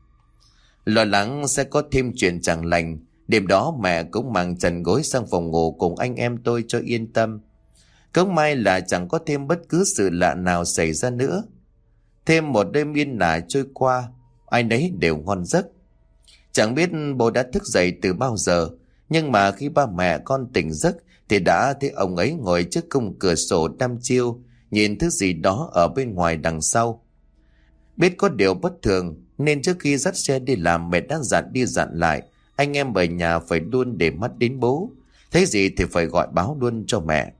A: Lo lắng sẽ có thêm chuyện chẳng lành. Đêm đó mẹ cũng mang chăn gối sang phòng ngủ cùng anh em tôi cho yên tâm. Cũng may là chẳng có thêm bất cứ sự lạ nào xảy ra nữa. Thêm một đêm yên ả trôi qua, ai nấy đều ngon giấc. Chẳng biết bố đã thức dậy từ bao giờ, nhưng mà khi ba mẹ con tỉnh giấc thì đã thấy ông ấy ngồi trước khung cửa sổ đăm chiêu, nhìn thứ gì đó ở bên ngoài đằng sau. Biết có điều bất thường nên trước khi dắt xe đi làm, mẹ đã dặn đi dặn lại anh em ở nhà phải luôn để mắt đến bố, thấy gì thì phải gọi báo luôn cho mẹ.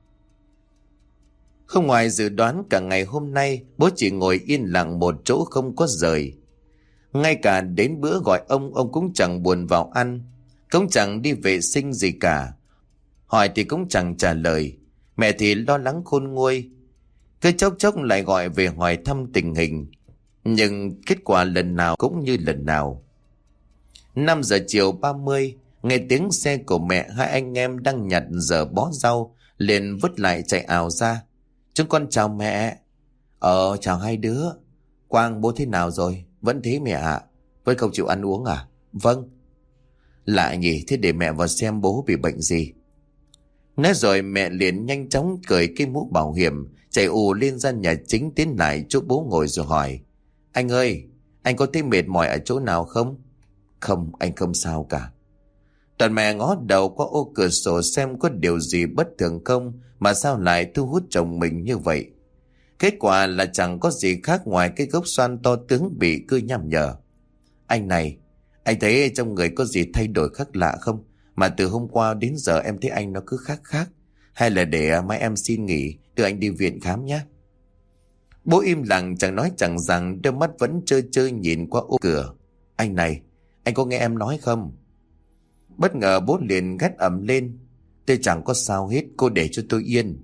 A: Không ngoài dự đoán, cả ngày hôm nay bố chỉ ngồi yên lặng một chỗ không có rời. Ngay cả đến bữa gọi ông, ông cũng chẳng buồn vào ăn, cũng chẳng đi vệ sinh gì cả. Hỏi thì cũng chẳng trả lời. Mẹ thì lo lắng khôn nguôi, cứ chốc chốc lại gọi về hỏi thăm tình hình. Nhưng kết quả lần nào cũng như lần nào. Năm giờ chiều ba mươi, nghe tiếng xe của mẹ, hai anh em đang nhặt dở bó rau liền vứt lại chạy ào ra. Chúng con chào mẹ. Ờ chào hai đứa. Quang bố thế nào rồi? Vẫn thế mẹ ạ. Vẫn không chịu ăn uống à? Vâng. Lạ nhỉ, thế để mẹ vào xem bố bị bệnh gì. Nói rồi mẹ liền nhanh chóng cởi cái mũ bảo hiểm, chạy ù lên gian nhà chính, tiến lại chỗ bố ngồi rồi hỏi: anh ơi, anh có thấy mệt mỏi ở chỗ nào không? Không, anh không sao cả. Toàn mẹ ngó đầu qua ô cửa sổ xem có điều gì bất thường không, mà sao lại thu hút chồng mình như vậy. Kết quả là chẳng có gì khác ngoài cái gốc xoan to tướng bị cưa nham nhở. Anh này, anh thấy trong người có gì thay đổi khác lạ không? Mà từ hôm qua đến giờ em thấy anh nó cứ khác khác. Hay là để mai em xin nghỉ, đưa anh đi viện khám nhé. Bố im lặng chẳng nói chẳng rằng, đôi mắt vẫn trơ trơ nhìn qua ô cửa. Anh này, anh có nghe em nói không? Bất ngờ bố liền gắt ầm lên: tôi chẳng có sao hết, cô để cho tôi yên.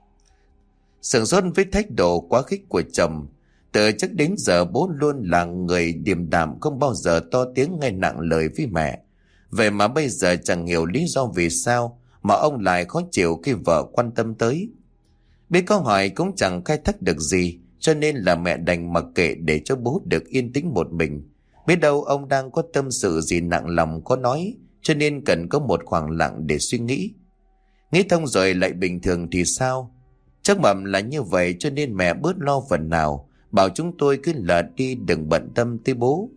A: Sửng sốt với thái độ quá khích của chồng. Từ trước đến giờ bố luôn là người điềm đạm, không bao giờ to tiếng ngay nặng lời với mẹ. Vậy mà bây giờ chẳng hiểu lý do vì sao mà ông lại khó chịu khi vợ quan tâm tới. Biết câu hỏi cũng chẳng khai thác được gì, cho nên là mẹ đành mặc kệ để cho bố được yên tĩnh một mình. Biết đâu ông đang có tâm sự gì nặng lòng có nói, cho nên cần có một khoảng lặng để suy nghĩ. Nghĩ thông rồi lại bình thường thì sao? Chắc mầm là như vậy cho nên mẹ bớt lo phần nào, bảo chúng tôi cứ lờ đi đừng bận tâm tới bố.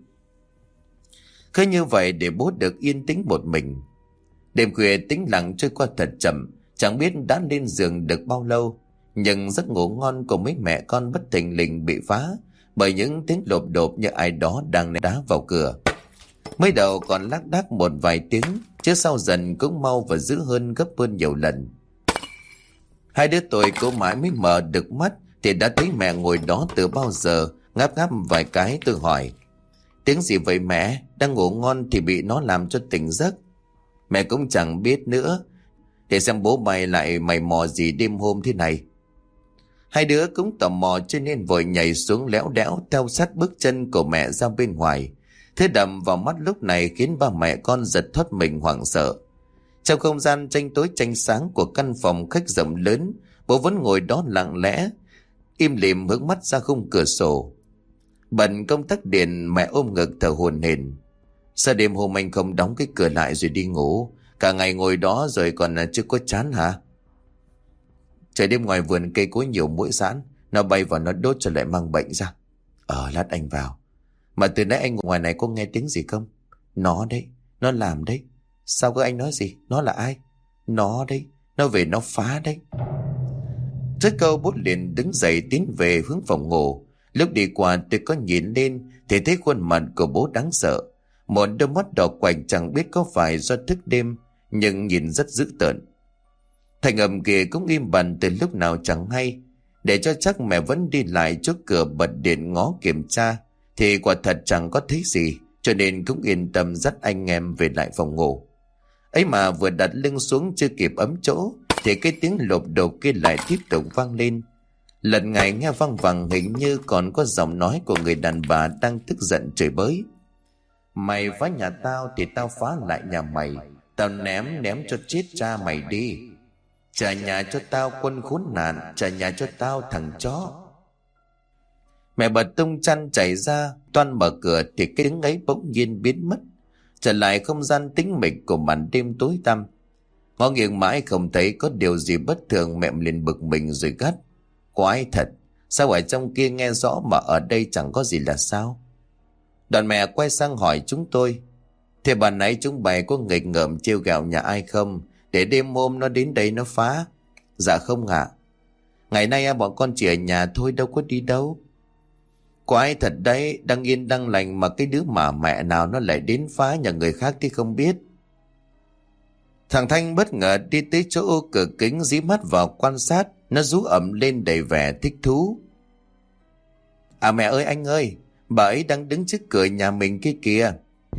A: Cứ như vậy để bố được yên tĩnh một mình. Đêm khuya tĩnh lặng trôi qua thật chậm, chẳng biết đã lên giường được bao lâu. Nhưng giấc ngủ ngon của mấy mẹ con bất thình lình bị phá bởi những tiếng lộp đột như ai đó đang ném đá vào cửa. Mới đầu còn lác đác một vài tiếng, chứ sau dần cũng mau và dữ hơn gấp hơn nhiều lần. Hai đứa tôi cố mãi mới mở được mắt thì đã thấy mẹ ngồi đó từ bao giờ, ngáp ngáp vài cái. Tôi hỏi: tiếng gì vậy mẹ? Đang ngủ ngon thì bị nó làm cho tỉnh giấc. Mẹ cũng chẳng biết nữa. Để xem bố mày lại mày mò gì đêm hôm thế này. Hai đứa cũng tò mò cho nên vội nhảy xuống léo đẽo theo sát bước chân của mẹ ra bên ngoài. Thế đầm vào mắt lúc này khiến ba mẹ con giật thoát mình hoảng sợ. Trong không gian tranh tối tranh sáng của căn phòng khách rộng lớn, bố vẫn ngồi đó lặng lẽ, im lìm hướng mắt ra khung cửa sổ. Bận công tắc điện, mẹ ôm ngực thở hổn hển. Sao đêm hôm anh không đóng cái cửa lại rồi đi ngủ? Cả ngày ngồi đó rồi còn chưa có chán hả? Trời đêm ngoài vườn cây cối nhiều muỗi giãn, nó bay vào nó đốt cho lại mang bệnh ra. Ờ lát anh vào. Mà từ nãy anh ngồi ngoài này có nghe tiếng gì không? Nó đấy, nó làm đấy. Sao cơ anh nói gì? Nó là ai? Nó đấy, nó về nó phá đấy. Rất câu bút liền đứng dậy tiến về hướng phòng ngủ. Lúc đi qua tôi có nhìn lên thì thấy khuôn mặt của bố đáng sợ. Một đôi mắt đỏ quạch chẳng biết có phải do thức đêm, nhưng nhìn rất dữ tợn. Thành âm kia cũng im bặt từ lúc nào chẳng hay. Để cho chắc mẹ vẫn đi lại trước cửa bật điện ngó kiểm tra, thì quả thật chẳng có thấy gì, cho nên cũng yên tâm dắt anh em về lại phòng ngủ. Ấy mà vừa đặt lưng xuống chưa kịp ấm chỗ thì cái tiếng lộp đột kia lại tiếp tục vang lên. Lần này nghe văng vẳng, hình như còn có giọng nói của người đàn bà đang tức giận chửi bới. Mày phá nhà tao thì tao phá lại nhà mày. Tao ném ném cho chết cha mày đi. Trả nhà cho tao quân khốn nạn, trả nhà cho tao thằng chó. Mẹ bật tung chăn chạy ra, toan mở cửa thì cái tiếng ấy bỗng nhiên biến mất, trở lại không gian tĩnh mịch của màn đêm tối tăm. Ngó nghiêng mãi không thấy có điều gì bất thường, mẹ liền bực mình rồi gắt. Quái thật, sao ở trong kia nghe rõ mà ở đây chẳng có gì là sao? Đoàn mẹ quay sang hỏi chúng tôi. Thế bà nãy chúng bày có nghịch ngợm trêu ghẹo nhà ai không, để đêm hôm nó đến đây nó phá? Dạ không ạ. À. Ngày nay bọn con chỉ ở nhà thôi, đâu có đi đâu. Quái thật đấy, đang yên đang lành mà cái đứa mà mẹ nào nó lại đến phá nhà người khác thì không biết. Thằng Thanh bất ngờ đi tới chỗ ô cửa kính, dí mắt vào quan sát. Nó rú ẩm lên đầy vẻ thích thú. À mẹ ơi anh ơi, bà ấy đang đứng trước cửa nhà mình kia kìa.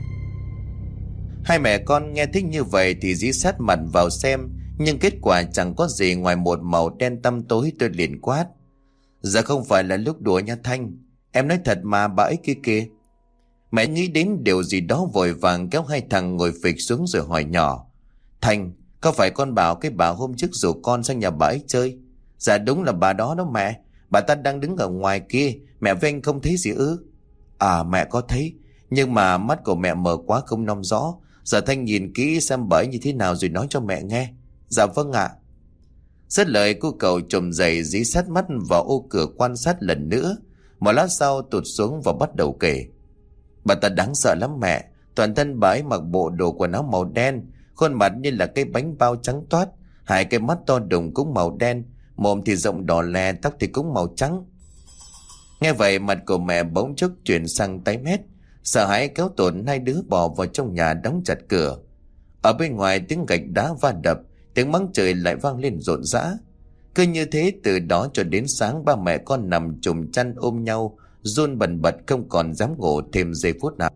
A: Hai mẹ con nghe thích như vậy thì dí sát mặt vào xem, nhưng kết quả chẳng có gì ngoài một màu đen tăm tối. Tôi liền quát. Giờ không phải là lúc đùa nha Thanh, em nói thật mà, bà ấy kia kìa. Mẹ nghĩ đến điều gì đó vội vàng kéo hai thằng ngồi phịch xuống rồi hỏi nhỏ. Thành, có phải con bảo cái bà hôm trước rủ con sang nhà bà ấy chơi? Dạ đúng là bà đó đó mẹ. Bà ta đang đứng ở ngoài kia, mẹ với anh không thấy gì ư? À mẹ có thấy, nhưng mà mắt của mẹ mờ quá không nom rõ. Giờ Thanh nhìn kỹ xem bà ấy như thế nào rồi nói cho mẹ nghe. Dạ vâng ạ. Dứt lời cô cậu trồm dậy dí sát mắt vào ô cửa quan sát lần nữa. Một lát sau tụt xuống và bắt đầu kể. Bà ta đáng sợ lắm mẹ. Toàn thân bà ấy mặc bộ đồ quần áo màu đen, khuôn mặt như là cái bánh bao trắng toát, hai cái mắt to đùng cũng màu đen, mồm thì rộng đỏ lè, tóc thì cũng màu trắng. Nghe vậy mặt của mẹ bỗng chốc chuyển sang tái mét, sợ hãi kéo tổn hai đứa bò vào trong nhà đóng chặt cửa. Ở bên ngoài tiếng gạch đá va đập, tiếng mắng trời lại vang lên rộn rã. Cứ như thế từ đó cho đến sáng, ba mẹ con nằm chùm chăn ôm nhau, run bần bật không còn dám ngủ thêm giây phút nào.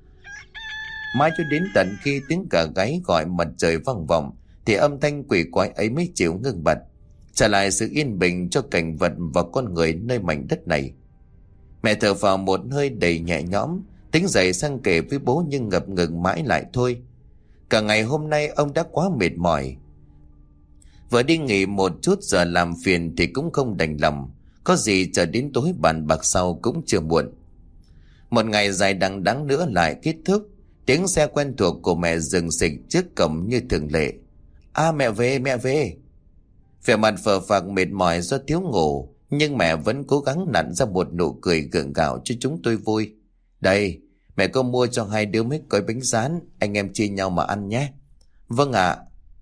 A: Mãi cho đến tận khi tiếng gà gáy gọi mặt trời vang vọng thì âm thanh quỷ quái ấy mới chịu ngưng bặt, trả lại sự yên bình cho cảnh vật và con người nơi mảnh đất này. Mẹ thở vào một hơi đầy nhẹ nhõm, tính dậy sang kể với bố nhưng ngập ngừng mãi lại thôi. Cả ngày hôm nay ông đã quá mệt mỏi. Vừa đi nghỉ một chút giờ làm phiền thì cũng không đành lòng. Có gì chờ đến tối bàn bạc sau cũng chưa muộn. Một ngày dài đằng đẵng nữa lại kết thúc. Tiếng xe quen thuộc của mẹ dừng xịch trước cổng như thường lệ. À mẹ về, mẹ về. Vẻ mặt phờ phạc mệt mỏi do thiếu ngủ, nhưng mẹ vẫn cố gắng nặn ra một nụ cười gượng gạo cho chúng tôi vui. Đây, mẹ có mua cho hai đứa mấy gói bánh rán, anh em chia nhau mà ăn nhé. Vâng ạ.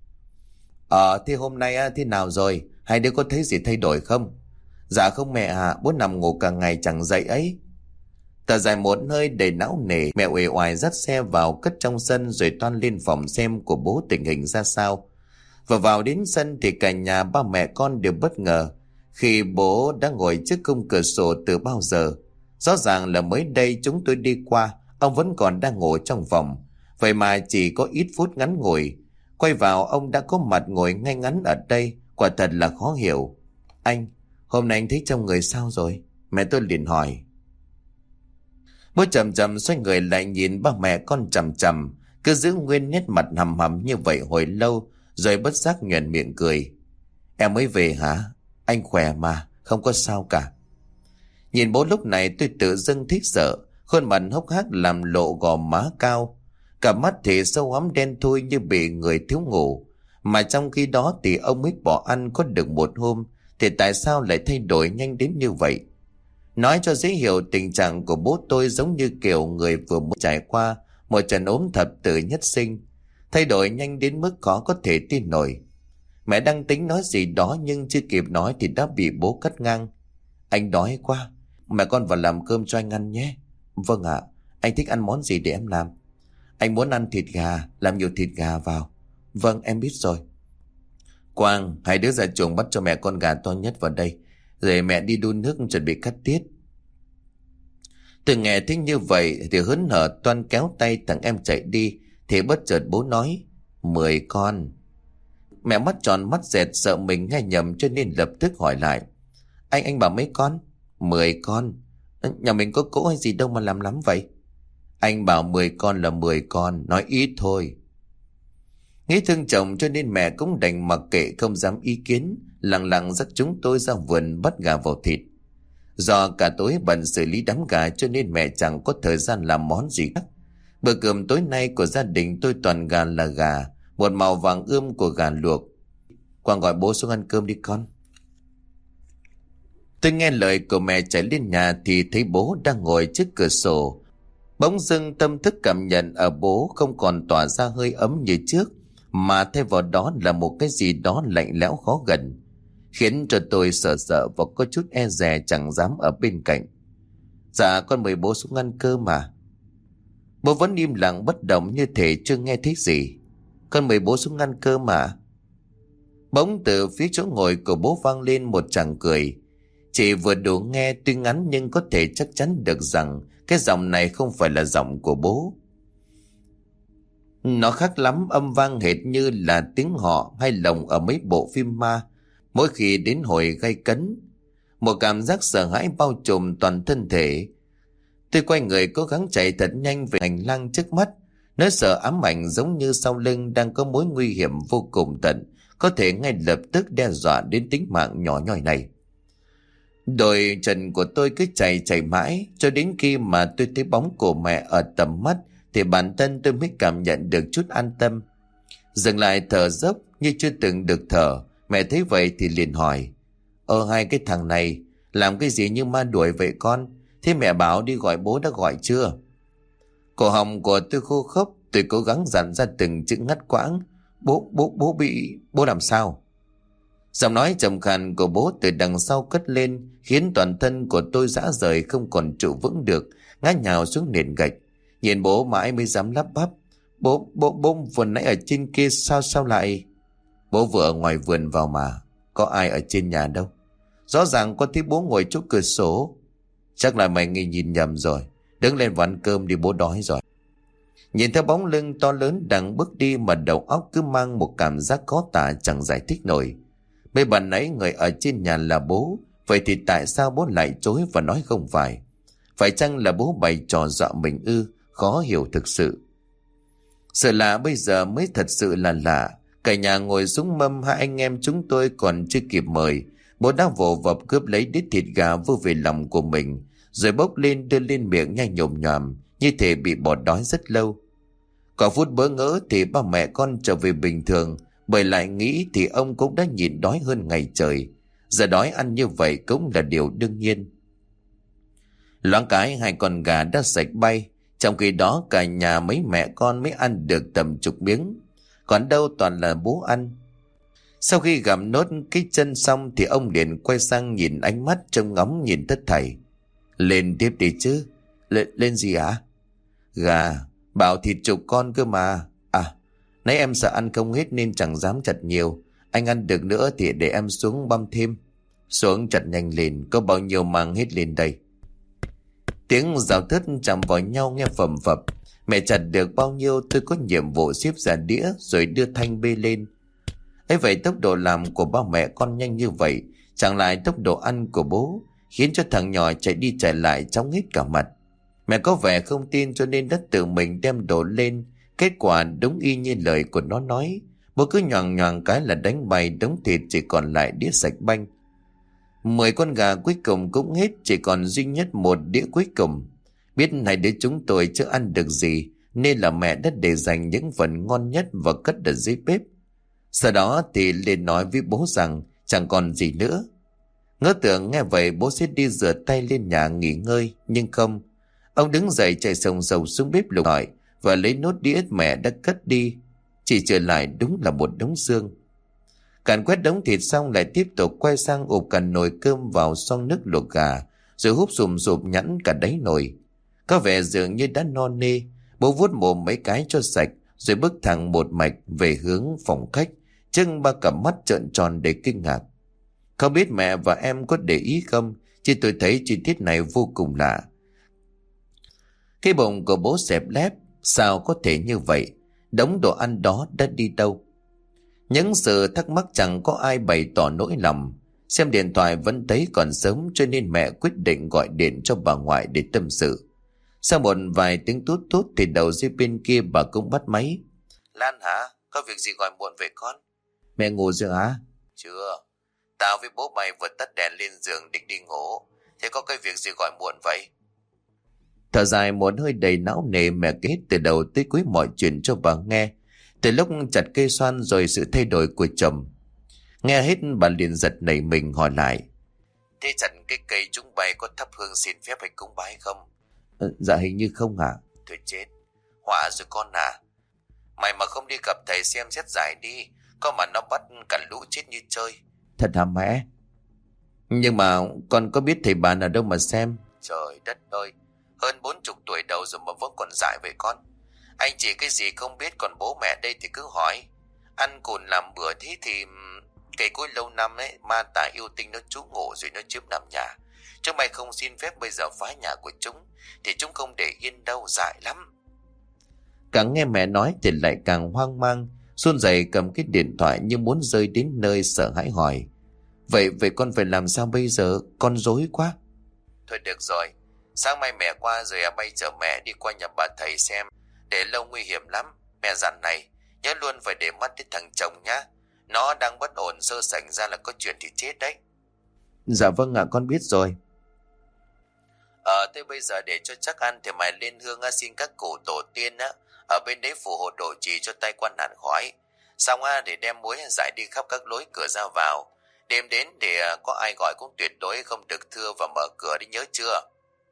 A: Ờ thế hôm nay thế nào rồi, hai đứa có thấy gì thay đổi không? Dạ không mẹ ạ, bố nằm ngủ cả ngày chẳng dậy ấy. Thở dài một hơi đầy não nề, mẹ uể oải dắt xe vào cất trong sân rồi toan lên phòng xem của bố tình hình ra sao. Và vào đến sân thì cả nhà ba mẹ con đều bất ngờ khi bố đã ngồi trước khung cửa sổ từ bao giờ. Rõ ràng là mới đây chúng tôi đi qua, ông vẫn còn đang ngồi trong phòng. Vậy mà chỉ có ít phút ngắn ngủi, quay vào ông đã có mặt ngồi ngay ngắn ở đây, quả thật là khó hiểu. Anh, hôm nay anh thấy trong người sao rồi? Mẹ tôi liền hỏi. Bố chậm chậm xoay người lại nhìn ba mẹ con chằm chằm, cứ giữ nguyên nét mặt hầm hầm như vậy hồi lâu, rồi bất giác nhoẻn miệng cười. Em mới về hả? Anh khỏe mà, không có sao cả. Nhìn bố lúc này tôi tự dưng thích sợ, khuôn mặt hốc hác làm lộ gò má cao. Cả mắt thì sâu hắm đen thui như bị người thiếu ngủ. Mà trong khi đó thì ông mới bỏ ăn có được một hôm, thì tại sao lại thay đổi nhanh đến như vậy? Nói cho dễ hiểu, tình trạng của bố tôi giống như kiểu người vừa mới trải qua một trận ốm thập tử nhất sinh, thay đổi nhanh đến mức khó có thể tin nổi. Mẹ đang tính nói gì đó nhưng chưa kịp nói thì đã bị bố cắt ngang. Anh đói quá, mẹ con vào làm cơm cho anh ăn nhé. Vâng ạ, anh thích ăn món gì để em làm? Anh muốn ăn thịt gà, làm nhiều thịt gà vào. Vâng, em biết rồi. Quang, hai đứa ra chuồng bắt cho mẹ con gà to nhất vào đây, rồi mẹ đi đun nước chuẩn bị cắt tiết. Từ nghe thích như vậy thì hớn hở toan kéo tay thằng em chạy đi, thì bất chợt bố nói: Mười con. Mẹ mắt tròn mắt dẹt sợ mình nghe nhầm cho nên lập tức hỏi lại: Anh anh bảo mấy con? Mười con. Nhà mình có cỗ hay gì đâu mà làm lắm vậy? Anh bảo mười con là mười con, nói ít thôi. Nghĩ thương chồng cho nên mẹ cũng đành mặc kệ, không dám ý kiến, lặng lặng dắt chúng tôi ra vườn bắt gà vào thịt. Do cả tối bận xử lý đám gà cho nên mẹ chẳng có thời gian làm món gì khác. Bữa cơm tối nay của gia đình tôi toàn gà là gà, một màu vàng ươm của gà luộc. Quang gọi bố xuống ăn cơm đi con. Tôi nghe lời của mẹ chạy lên nhà thì thấy bố đang ngồi trước cửa sổ. Bỗng dưng tâm thức cảm nhận ở bố không còn tỏa ra hơi ấm như trước, mà thay vào đó là một cái gì đó lạnh lẽo khó gần, khiến cho tôi sợ sợ và có chút e dè chẳng dám ở bên cạnh. Dạ con mời bố xuống ăn cơm mà. Bố vẫn im lặng bất động như thể chưa nghe thấy gì. Con mời bố xuống ăn cơm mà. Bỗng từ phía chỗ ngồi của bố vang lên một tràng cười. Chỉ vừa đủ nghe, tuy ngắn nhưng có thể chắc chắn được rằng cái giọng này không phải là giọng của bố. Nó khác lắm, âm vang hệt như là tiếng họ hay lồng ở mấy bộ phim ma mỗi khi đến hồi gay cấn. Một cảm giác sợ hãi bao trùm toàn thân thể. Tôi quay người cố gắng chạy thật nhanh về hành lang trước mắt. Nỗi sợ ám ảnh giống như sau lưng đang có mối nguy hiểm vô cùng tận, có thể ngay lập tức đe dọa đến tính mạng nhỏ nhoi này. Đôi chân của tôi cứ chạy chạy mãi cho đến khi mà tôi thấy bóng của mẹ ở tầm mắt thì bản thân tôi mới cảm nhận được chút an tâm. Dừng lại thở dốc như chưa từng được thở. Mẹ thấy vậy thì liền hỏi: Ờ hai cái thằng này làm cái gì như ma đuổi vậy con? Thế mẹ bảo đi gọi bố đã gọi chưa? Cổ họng của tôi khô khốc, tôi cố gắng dặn ra từng chữ ngắt quãng: Bố, bố, bố bị... bố làm sao? Giọng nói trầm khàn của bố từ đằng sau cất lên, khiến toàn thân của tôi rã rời không còn trụ vững được, ngã nhào xuống nền gạch. Nhìn bố mãi mới dám lắp bắp: Bố, bố, bố vừa nãy ở trên kia sao sao lại... Bố vừa ở ngoài vườn vào mà, có ai ở trên nhà đâu. Rõ ràng con thấy bố ngồi chỗ cửa sổ. Chắc là mày nghi nhìn nhầm rồi. Đứng lên và ăn cơm đi, bố đói rồi. Nhìn theo bóng lưng to lớn đang bước đi mà đầu óc cứ mang một cảm giác khó tả chẳng giải thích nổi. Bây bạn nãy người ở trên nhà là bố, vậy thì tại sao bố lại chối và nói không phải? Phải chăng là bố bày trò dọa mình ư? Khó hiểu thực sự. Sự lạ bây giờ mới thật sự là lạ. Cả nhà ngồi xuống mâm, hai anh em chúng tôi còn chưa kịp mời, bố đã vồ vập cướp lấy đít thịt gà vô về lòng của mình, rồi bốc lên đưa lên miệng nhai nhồm nhòm như thể bị bỏ đói rất lâu. Có phút bỡ ngỡ thì ba mẹ con trở về bình thường, bởi lại nghĩ thì ông cũng đã nhịn đói hơn ngày trời, giờ đói ăn như vậy cũng là điều đương nhiên. Loáng cái hai con gà đã sạch bay, trong khi đó cả nhà mấy mẹ con mới ăn được tầm chục miếng, còn đâu toàn là bố ăn. Sau khi gặm nốt cái chân xong thì ông liền quay sang nhìn, ánh mắt trông ngóng nhìn tất thảy. Lên tiếp đi chứ. Lên, lên gì hả? Gà, bảo thịt chục con cơ mà. À, nãy em sợ ăn không hết nên chẳng dám chặt nhiều. Anh ăn được nữa thì để em xuống băm thêm. Xuống chặt nhanh lên, có bao nhiêu mang hết lên đây. Tiếng rào thớt chạm vào nhau nghe phầm phập. Mẹ chặt được bao nhiêu tôi có nhiệm vụ xếp ra đĩa rồi đưa thanh bê lên. Ấy vậy tốc độ làm của ba mẹ con nhanh như vậy, chẳng lại tốc độ ăn của bố, khiến cho thằng nhỏ chạy đi chạy lại chóng hết cả mặt. Mẹ có vẻ không tin cho nên đã tự mình đem đồ lên. Kết quả đúng y như lời của nó nói. Bố cứ nhoàng nhoàng cái là đánh bay đống thịt, chỉ còn lại đĩa sạch banh. Mười con gà cuối cùng cũng hết, chỉ còn duy nhất một đĩa cuối cùng. Biết hai đứa chúng tôi chưa ăn được gì, nên là mẹ đã để dành những phần ngon nhất và cất ở dưới bếp. Sau đó thì lên nói với bố rằng chẳng còn gì nữa. Ngỡ tưởng nghe vậy bố sẽ đi rửa tay lên nhà nghỉ ngơi, nhưng không. Ông đứng dậy chạy sồng sồng xuống bếp lục hỏi và lấy nốt đĩa mẹ đã cất đi. Chỉ trở lại đúng là một đống xương. Càn quét đống thịt xong lại tiếp tục quay sang ụp cả nồi cơm vào xoong nước luộc gà, rồi húp sùm sụp nhẵn cả đáy nồi. Có vẻ dường như đã no nê. Bố vuốt mồm mấy cái cho sạch, rồi bước thẳng một mạch về hướng phòng khách, trưng ba cặp mắt trợn tròn để kinh ngạc. Không biết mẹ và em có để ý không, chứ tôi thấy chi tiết này vô cùng lạ. Cái bụng của bố xẹp lép, sao có thể như vậy? Đống đồ ăn đó đã đi đâu? Những sự thắc mắc chẳng có ai bày tỏ nỗi lòng. Xem điện thoại vẫn thấy còn sớm, cho nên mẹ quyết định gọi điện cho bà ngoại để tâm sự. Sau một vài tiếng tút tút thì đầu dây bên kia bà cũng bắt máy. Lan hả? Có việc gì gọi muộn về con? Mẹ ngủ rồi hả? Chưa. Tao với bố mày vừa tắt đèn lên giường định đi ngủ. Thế có cái việc gì gọi muộn vậy? Thở dài một hơi đầy não nề, mẹ kể từ đầu tới cuối mọi chuyện cho bà nghe. Từ lúc chặt cây xoan rồi sự thay đổi của chồng. Nghe hết bà liền giật nảy mình hỏi lại. Thế chặt cái cây chúng bay có thắp hương xin phép hay cúng bái không? Ờ, dạ hình như không hả? Thôi chết, họa rồi con à. Mày mà không đi gặp thầy xem xét giải đi, có mà nó bắt cả lũ chết như chơi. Thật hả mẹ? Nhưng mà con có biết thầy bà nào đâu mà xem. Trời đất ơi, hơn bốn chục tuổi đầu rồi mà vẫn còn dại vậy con. Anh chỉ cái gì không biết, còn bố mẹ đây thì cứ hỏi. Ăn cồn làm bữa thế thì cây cối lâu năm ấy, ma tà yêu tinh nó trú ngụ rồi nó chiếm làm nhà. Chúng mày không xin phép bây giờ phá nhà của chúng thì chúng không để yên đâu, dại lắm. Càng nghe mẹ nói thì lại càng hoang mang, run rẩy cầm cái điện thoại như muốn rơi đến nơi, sợ hãi hỏi. Vậy vậy con phải làm sao bây giờ? Con rối quá. Thôi được rồi, sáng mai mẹ qua rồi à bay chở mẹ đi qua nhà bà thầy xem. Để lâu nguy hiểm lắm. Mẹ dặn này, nhớ luôn phải để mắt đến thằng chồng nhá. Nó đang bất ổn, sơ sảnh ra là có chuyện thì chết đấy. Dạ vâng ạ, con biết rồi. Ờ thế bây giờ để cho chắc ăn thì mày lên hương xin các cụ tổ tiên á, ở bên đấy phù hộ độ trì cho tai quan nạn khỏi. Xong á để đem muối rải đi khắp các lối cửa ra vào. Đêm đến để có ai gọi cũng tuyệt đối không được thưa và mở cửa đi, nhớ chưa?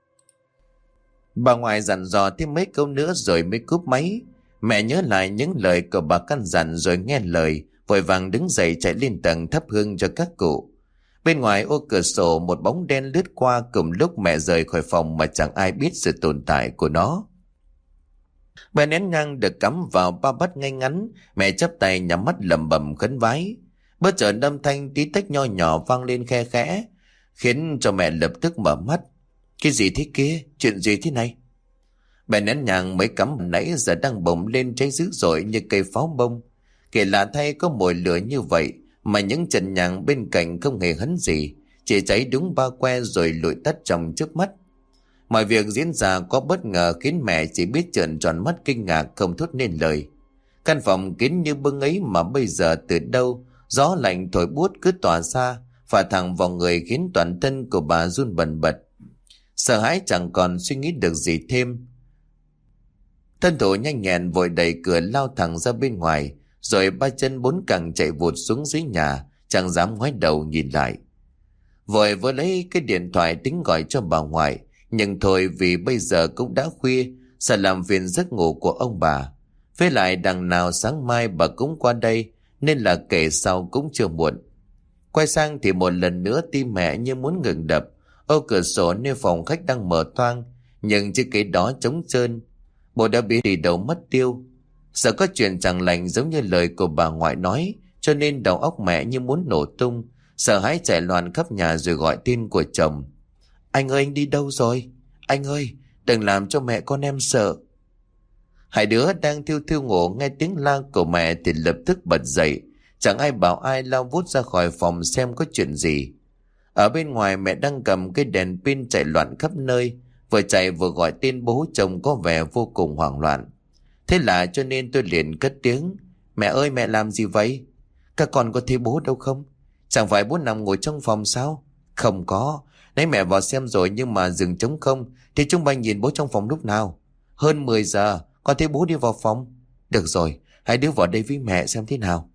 A: Bà ngoại dặn dò thêm mấy câu nữa rồi mới cúp máy. Mẹ nhớ lại những lời của bà căn dặn rồi nghe lời, vội vàng đứng dậy chạy lên tầng thắp hương cho các cụ. Bên ngoài ô cửa sổ một bóng đen lướt qua cùng lúc mẹ rời khỏi phòng mà chẳng ai biết sự tồn tại của nó. Bà nén nhang được cắm vào ba bát ngay ngắn, mẹ chắp tay nhắm mắt lẩm bẩm khấn vái. Bất chợt âm thanh tí tách nho nhỏ vang lên khe khẽ, khiến cho mẹ lập tức mở mắt. Cái gì thế kia? Chuyện gì thế này? Bà nén nhang mới cắm nãy giờ đang bỗng lên cháy dữ dội như cây pháo bông. Kể lạ thay có mồi lửa như vậy mà những trần nhang bên cạnh không hề hấn gì, chỉ cháy đúng ba que rồi lụi tắt trong trước mắt. Mọi việc diễn ra có bất ngờ khiến mẹ chỉ biết trợn tròn mắt kinh ngạc không thốt nên lời. Căn phòng kín như bưng ấy mà bây giờ từ đâu gió lạnh thổi buốt cứ tỏa ra, phả thẳng vào người khiến toàn thân của bà run bần bật. Sợ hãi chẳng còn suy nghĩ được gì thêm. Thân thủ nhanh nhẹn vội đẩy cửa lao thẳng ra bên ngoài, rồi ba chân bốn cẳng chạy vụt xuống dưới nhà, chẳng dám ngoái đầu nhìn lại. Vội vừa lấy cái điện thoại tính gọi cho bà ngoại, nhưng thôi vì bây giờ cũng đã khuya, sợ làm phiền giấc ngủ của ông bà. Với lại đằng nào sáng mai bà cũng qua đây, nên là kể sau cũng chưa muộn. Quay sang thì một lần nữa tim mẹ như muốn ngừng đập. Ô cửa sổ nơi phòng khách đang mở toang, nhưng chiếc ghế đó trống trơn. Bố đã bị đi đầu mất tiêu. Sợ có chuyện chẳng lành giống như lời của bà ngoại nói, cho nên đầu óc mẹ như muốn nổ tung, sợ hãi chạy loạn khắp nhà rồi gọi tên của chồng. Anh ơi, anh đi đâu rồi? Anh ơi, đừng làm cho mẹ con em sợ. Hai đứa đang thiêu thiêu ngủ nghe tiếng la của mẹ thì lập tức bật dậy. Chẳng ai bảo ai lao vút ra khỏi phòng xem có chuyện gì. Ở bên ngoài mẹ đang cầm cái đèn pin chạy loạn khắp nơi, vừa chạy vừa gọi tên bố chồng có vẻ vô cùng hoảng loạn. Thế là cho nên tôi liền cất tiếng. Mẹ ơi, mẹ làm gì vậy? Các con có thấy bố đâu không? Chẳng phải bố nằm ngồi trong phòng sao? Không có. Nãy mẹ vào xem rồi nhưng mà giường trống không. Thì chúng bay nhìn bố trong phòng lúc nào? Hơn mười giờ, con thấy bố đi vào phòng. Được rồi, hai đứa vào đây với mẹ xem thế nào.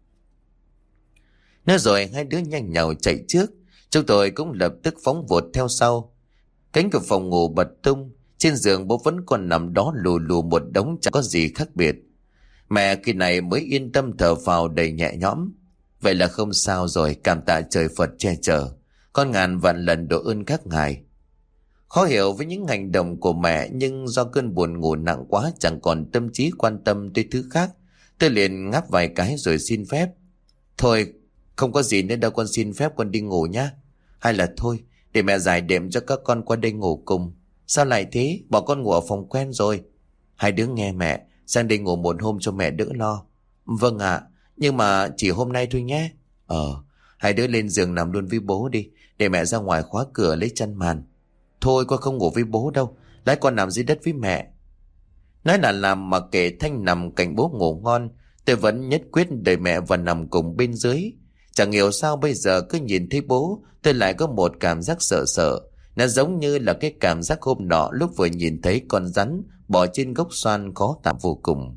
A: Nói rồi hai đứa nhanh nhảu chạy trước. Chúng tôi cũng lập tức phóng vụt theo sau. Cánh cửa phòng ngủ bật tung. Trên giường bố vẫn còn nằm đó lù lù một đống chẳng có gì khác biệt. Mẹ khi này mới yên tâm thở phào đầy nhẹ nhõm. Vậy là không sao rồi, cảm tạ trời Phật che chở. Con ngàn vạn lần độ ơn các ngài. Khó hiểu với những hành động của mẹ, nhưng do cơn buồn ngủ nặng quá chẳng còn tâm trí quan tâm tới thứ khác. Tôi liền ngáp vài cái rồi xin phép. Thôi, không có gì nên đâu, con xin phép con đi ngủ nhá. Hay là thôi, để mẹ giải đệm cho các con qua đây ngủ cùng. Sao lại thế, bỏ con ngủ ở phòng quen rồi. Hai đứa nghe mẹ, sang đây ngủ một hôm cho mẹ đỡ lo. Vâng ạ, nhưng mà chỉ hôm nay thôi nhé. Ờ, hai đứa lên giường nằm luôn với bố đi, để mẹ ra ngoài khóa cửa lấy chăn màn. Thôi con không ngủ với bố đâu, lát con nằm dưới đất với mẹ. Nói là làm mà kệ Thanh nằm cạnh bố ngủ ngon, tôi vẫn nhất quyết đợi mẹ và nằm cùng bên dưới. Chẳng hiểu sao bây giờ cứ nhìn thấy bố, tôi lại có một cảm giác sợ sợ. Nó giống như là cái cảm giác hôm nọ lúc vừa nhìn thấy con rắn bò trên gốc xoan khó tả vô cùng.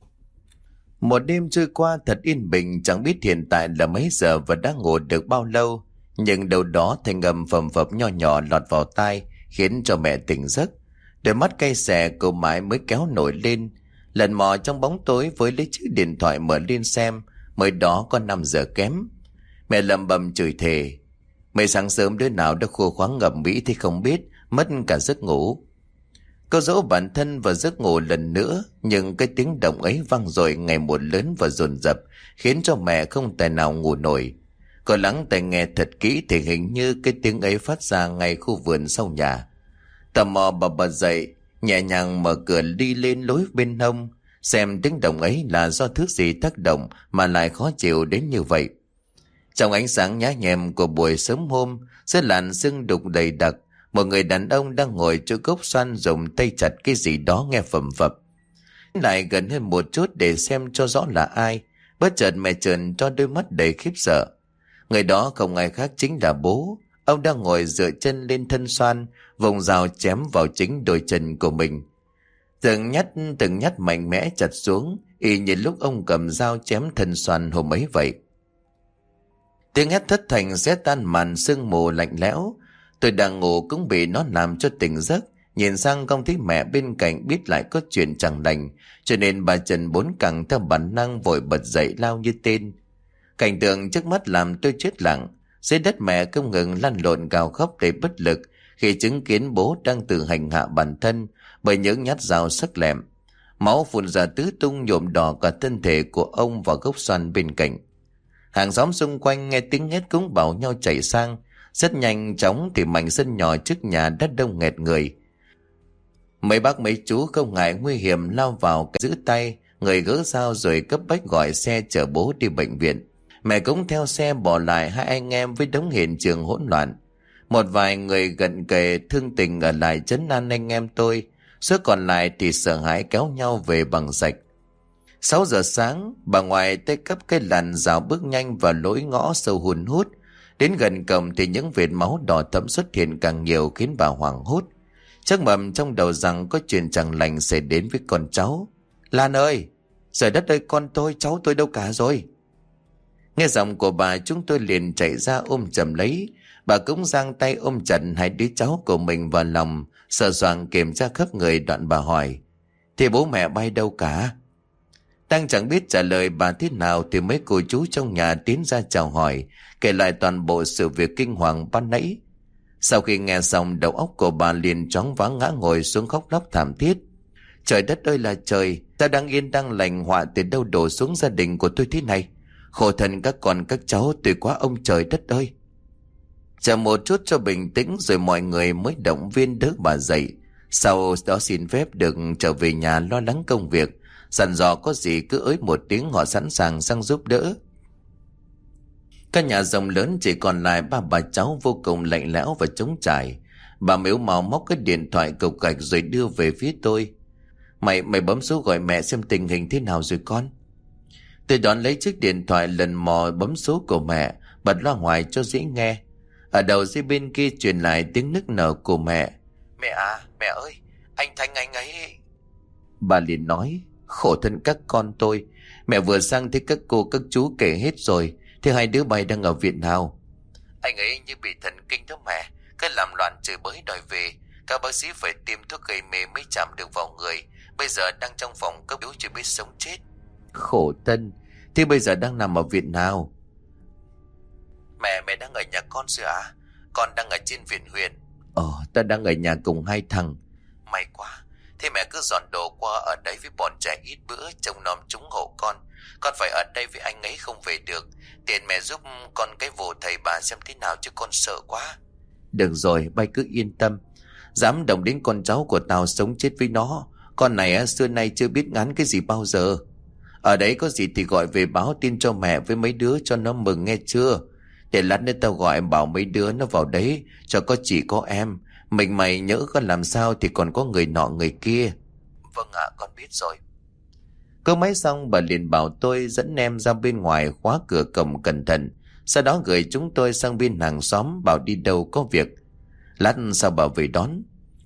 A: Một đêm trôi qua thật yên bình, chẳng biết hiện tại là mấy giờ và đã ngủ được bao lâu. Nhưng đâu đó thanh âm phầm phập nho nhỏ lọt vào tai, khiến cho mẹ tỉnh giấc. Đôi mắt cay xè cô mãi mới kéo nổi lên, lần mò trong bóng tối với lấy chiếc điện thoại mở lên xem. Mới đó có năm giờ kém. Mẹ lẩm bẩm chửi thề. Mấy sáng sớm đứa nào đã khô khoáng ngậm mỹ thì không biết, mất cả giấc ngủ. Cô dỗ bản thân vào giấc ngủ lần nữa, nhưng cái tiếng động ấy vang dội ngày một lớn và dồn dập, khiến cho mẹ không tài nào ngủ nổi. Cô lắng tai nghe thật kỹ thì hình như cái tiếng ấy phát ra ngay khu vườn sau nhà. Tò mò bà bật dậy, nhẹ nhàng mở cửa đi lên lối bên hông, xem tiếng động ấy là do thứ gì tác động mà lại khó chịu đến như vậy. Trong ánh sáng nhá nhem của buổi sớm hôm, dưới làn sương đục đầy đặc, một người đàn ông đang ngồi chỗ gốc xoan dùng tay chặt cái gì đó nghe phầm phập. Lại gần hơn một chút để xem cho rõ là ai. Bất chợt mẹ trợn cho đôi mắt đầy khiếp sợ. Người đó không ai khác chính là bố. Ông đang ngồi dựa chân lên thân xoan, vùng rào chém vào chính đôi chân của mình. Từng nhát từng nhát mạnh mẽ chặt xuống, y như lúc ông cầm dao chém thân xoan hôm ấy vậy. Tiếng hét thất thành xé tan màn sương mù lạnh lẽo. Tôi đang ngủ cũng bị nó làm cho tỉnh giấc. Nhìn sang không thấy mẹ bên cạnh, biết lại có chuyện chẳng lành, cho nên bà Trần bốn cẳng theo bản năng vội bật dậy lao như tên. Cảnh tượng trước mắt làm tôi chết lặng. Dưới đất mẹ không ngừng lăn lộn gào khóc đầy bất lực khi chứng kiến bố đang tự hành hạ bản thân bởi những nhát dao sắc lẹm. Máu phun ra tứ tung nhuộm đỏ cả thân thể của ông và gốc xoan bên cạnh. Hàng xóm xung quanh nghe tiếng hét cũng bảo nhau chạy sang. Rất nhanh chóng thì mảnh sân nhỏ trước nhà đã đông nghẹt người. Mấy bác mấy chú không ngại nguy hiểm lao vào giữ tay người gỡ dao rồi cấp bách gọi xe chở bố đi bệnh viện. Mẹ cũng theo xe bỏ lại hai anh em với đống hiện trường hỗn loạn. Một vài người gần kề thương tình ở lại trấn an anh em tôi, số còn lại thì sợ hãi kéo nhau về bằng sạch. Sáu giờ sáng, bà ngoại tay cấp cái làn rào bước nhanh vào lối ngõ sâu hun hút. Đến gần cổng thì những vệt máu đỏ thẫm xuất hiện càng nhiều khiến bà hoảng hốt. Chắc mầm trong đầu rằng có chuyện chẳng lành xảy đến với con cháu. Lan ơi! Trời đất ơi, con tôi, cháu tôi đâu cả rồi? Nghe giọng của bà, chúng tôi liền chạy ra ôm chầm lấy. Bà cũng giang tay ôm chặt hai đứa cháu của mình vào lòng, sợ soạng kiểm tra khắp người. Đoạn bà hỏi: Thì bố mẹ bay đâu cả? Đang chẳng biết trả lời bà thế nào thì mấy cô chú trong nhà tiến ra chào hỏi, kể lại toàn bộ sự việc kinh hoàng ban nãy. Sau khi nghe xong, đầu óc của bà liền choáng váng ngã ngồi xuống khóc lóc thảm thiết. Trời đất ơi là trời, ta đang yên đang lành, họa từ đâu đổ xuống gia đình của tôi thế này. Khổ thân các con các cháu, tùy quá ông trời đất ơi. Chờ một chút cho bình tĩnh rồi mọi người mới động viên đỡ bà dậy. Sau đó xin phép được trở về nhà lo lắng công việc, dặn dò có gì cứ ới một tiếng, họ sẵn sàng sang giúp đỡ. Căn nhà rộng lớn chỉ còn lại ba bà cháu vô cùng lạnh lẽo và trống trải. Bà mếu màu móc cái điện thoại cộc gạch rồi đưa về phía tôi. Mày mày bấm số gọi mẹ xem tình hình thế nào rồi con. Tôi đón lấy chiếc điện thoại lần mò bấm số của mẹ, bật loa ngoài cho dễ nghe. Ở đầu dây bên kia truyền lại tiếng nức nở của mẹ. Mẹ à, mẹ ơi, anh Thanh anh ấy. Bà liền nói: Khổ thân các con tôi, mẹ vừa sang thấy các cô các chú kể hết rồi. Thế hai đứa bay đang ở viện nào? Anh ấy như bị thần kinh đó mẹ, cứ làm loạn chửi bới đòi về. Các bác sĩ phải tiêm thuốc gây mê mới chạm được vào người. Bây giờ đang trong phòng cấp cứu chưa biết sống chết. Khổ thân. Thế bây giờ đang nằm ở viện nào? Mẹ, mẹ đang ở nhà con rồi à? Con đang ở trên viện huyện. Ờ, ta đang ở nhà cùng hai thằng. May quá. Thế mẹ cứ dọn đồ qua ở đây với bọn trẻ ít bữa, trông nom chúng hộ con. Con phải ở đây với anh ấy không về được. Tiền mẹ giúp con cái vụ thầy bà xem thế nào chứ con sợ quá. Được rồi, bay cứ yên tâm. Dám động đến con cháu của tao sống chết với nó. Con này á, xưa nay chưa biết ngán cái gì bao giờ. Ở đấy có gì thì gọi về báo tin cho mẹ với mấy đứa cho nó mừng nghe chưa. Để lát nữa tao gọi bảo mấy đứa nó vào đấy cho có chị có em. Mình mày nhỡ có làm sao thì còn có người nọ người kia. Vâng ạ, con biết rồi. Cưa máy xong bà liền bảo tôi dẫn em ra bên ngoài khóa cửa cổng cẩn thận. Sau đó gửi chúng tôi sang bên hàng xóm bảo đi đâu có việc. Lát sau bà về đón.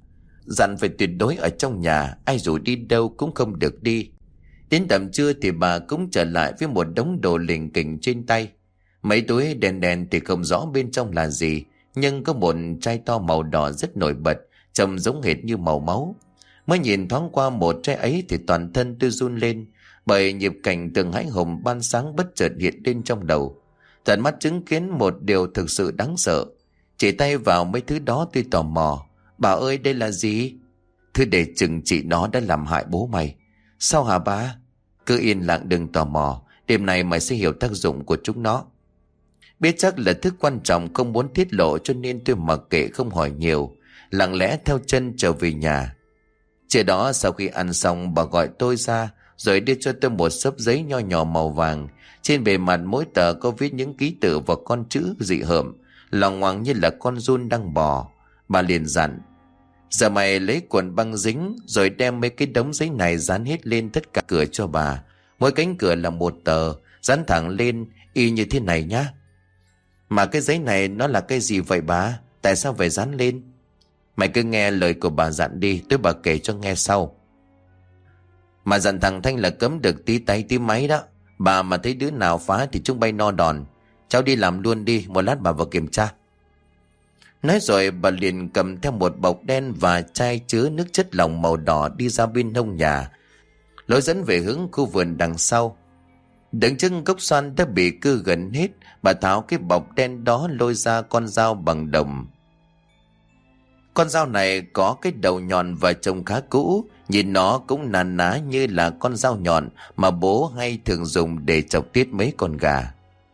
A: Dặn phải tuyệt đối ở trong nhà, ai rủ đi đâu cũng không được đi. Đến tầm trưa thì bà cũng trở lại với một đống đồ lỉnh kỉnh trên tay. Mấy túi đèn đèn thì không rõ bên trong là gì, nhưng có một chai to màu đỏ rất nổi bật, trông giống hệt như màu máu. Mới nhìn thoáng qua một chai ấy thì toàn thân tôi run lên, bởi nhịp cảnh từng hãi hùng ban sáng bất chợt hiện lên trong đầu. Tận mắt chứng kiến một điều thực sự đáng sợ. Chỉ tay vào mấy thứ đó tôi tò mò. Bà ơi, đây là gì? Thứ để chừng trị nó đã làm hại bố mày. Sao hả bà? Cứ yên lặng đừng tò mò, đêm nay mày sẽ hiểu tác dụng của chúng nó. Biết chắc là thứ quan trọng không muốn tiết lộ cho nên tôi mặc kệ không hỏi nhiều, lặng lẽ theo chân trở về nhà. Trưa đó sau khi ăn xong bà gọi tôi ra rồi đưa cho tôi một xấp giấy nho nhỏ màu vàng. Trên bề mặt mỗi tờ có viết những ký tự và con chữ dị hợm, loằng ngoằng như là con giun đang bò. Bà liền dặn: Giờ mày lấy cuộn băng dính rồi đem mấy cái đống giấy này dán hết lên tất cả cửa cho bà. Mỗi cánh cửa là một tờ, dán thẳng lên y như thế này nhá. Mà cái giấy này nó là cái gì vậy bà? Tại sao phải dán lên? Mày cứ nghe lời của bà dặn đi, tôi bà kể cho nghe sau. Mà dặn thằng Thanh là cấm được tí tay tí máy đó. Bà mà thấy đứa nào phá thì chúng bay no đòn. Cháu đi làm luôn đi, một lát bà vào kiểm tra. Nói rồi bà liền cầm theo một bọc đen và chai chứa nước chất lỏng màu đỏ đi ra bên hông nhà, lối dẫn về hướng khu vườn đằng sau. Đứng trước gốc xoan đã bị cưa gần hết, bà tháo cái bọc đen đó lôi ra con dao bằng đồng. Con dao này có cái đầu nhọn và trông khá cũ, nhìn nó cũng nà ná như là con dao nhọn mà bố hay thường dùng để chọc tiết mấy con gà.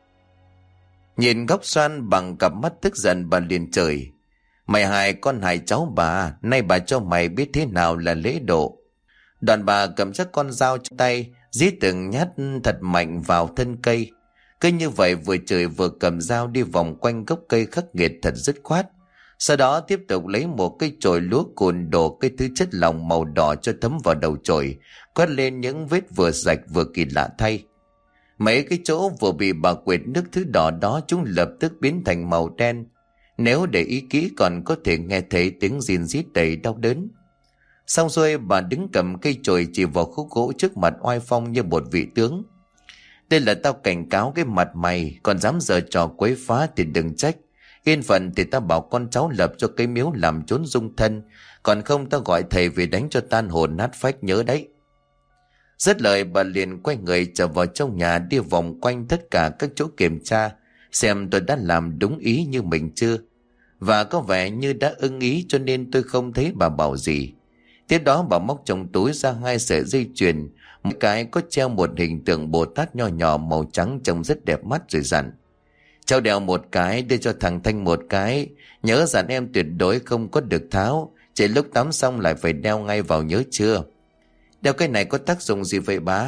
A: Nhìn gốc xoan bằng cặp mắt tức giận bà liền chửi: Mày hại con hại cháu bà, nay bà cho mày biết thế nào là lễ độ. Đoạn bà cầm chắc con dao trong tay, dí từng nhát thật mạnh vào thân cây. Cứ như vậy vừa chửi vừa cầm dao đi vòng quanh gốc cây khắc nghiệt thật dứt khoát. Sau đó tiếp tục lấy một cái chổi lúa cồn đổ cái thứ chất lỏng màu đỏ cho thấm vào đầu chổi, quét lên những vết vừa rạch vừa kỳ lạ thay. Mấy cái chỗ vừa bị bà quệt nước thứ đỏ đó chúng lập tức biến thành màu đen. Nếu để ý kỹ còn có thể nghe thấy tiếng rìn rít đầy đau đớn. Xong rồi bà đứng cầm cây chổi chỉ vào khúc gỗ trước mặt oai phong như một vị tướng. Đây là tao cảnh cáo cái mặt mày, còn dám giở trò quấy phá thì đừng trách. Yên phận thì tao bảo con cháu lập cho cái miếu làm chốn dung thân, còn không tao gọi thầy về đánh cho tan hồn nát phách nhớ đấy. Dứt lời bà liền quay người trở vào trong nhà, đi vòng quanh tất cả các chỗ kiểm tra xem tôi đã làm đúng ý như mình chưa. Và có vẻ như đã ưng ý cho nên tôi không thấy bà bảo gì. Tiếp đó bà móc trong túi ra hai sợi dây chuyền, một cái có treo một hình tượng Bồ Tát nho nhỏ màu trắng trông rất đẹp mắt rồi dặn: Cháu đeo một cái, đưa cho thằng Thanh một cái. Nhớ dặn em tuyệt đối không có được tháo, chỉ lúc tắm xong lại phải đeo ngay vào nhớ chưa. Đeo cái này có tác dụng gì vậy bá?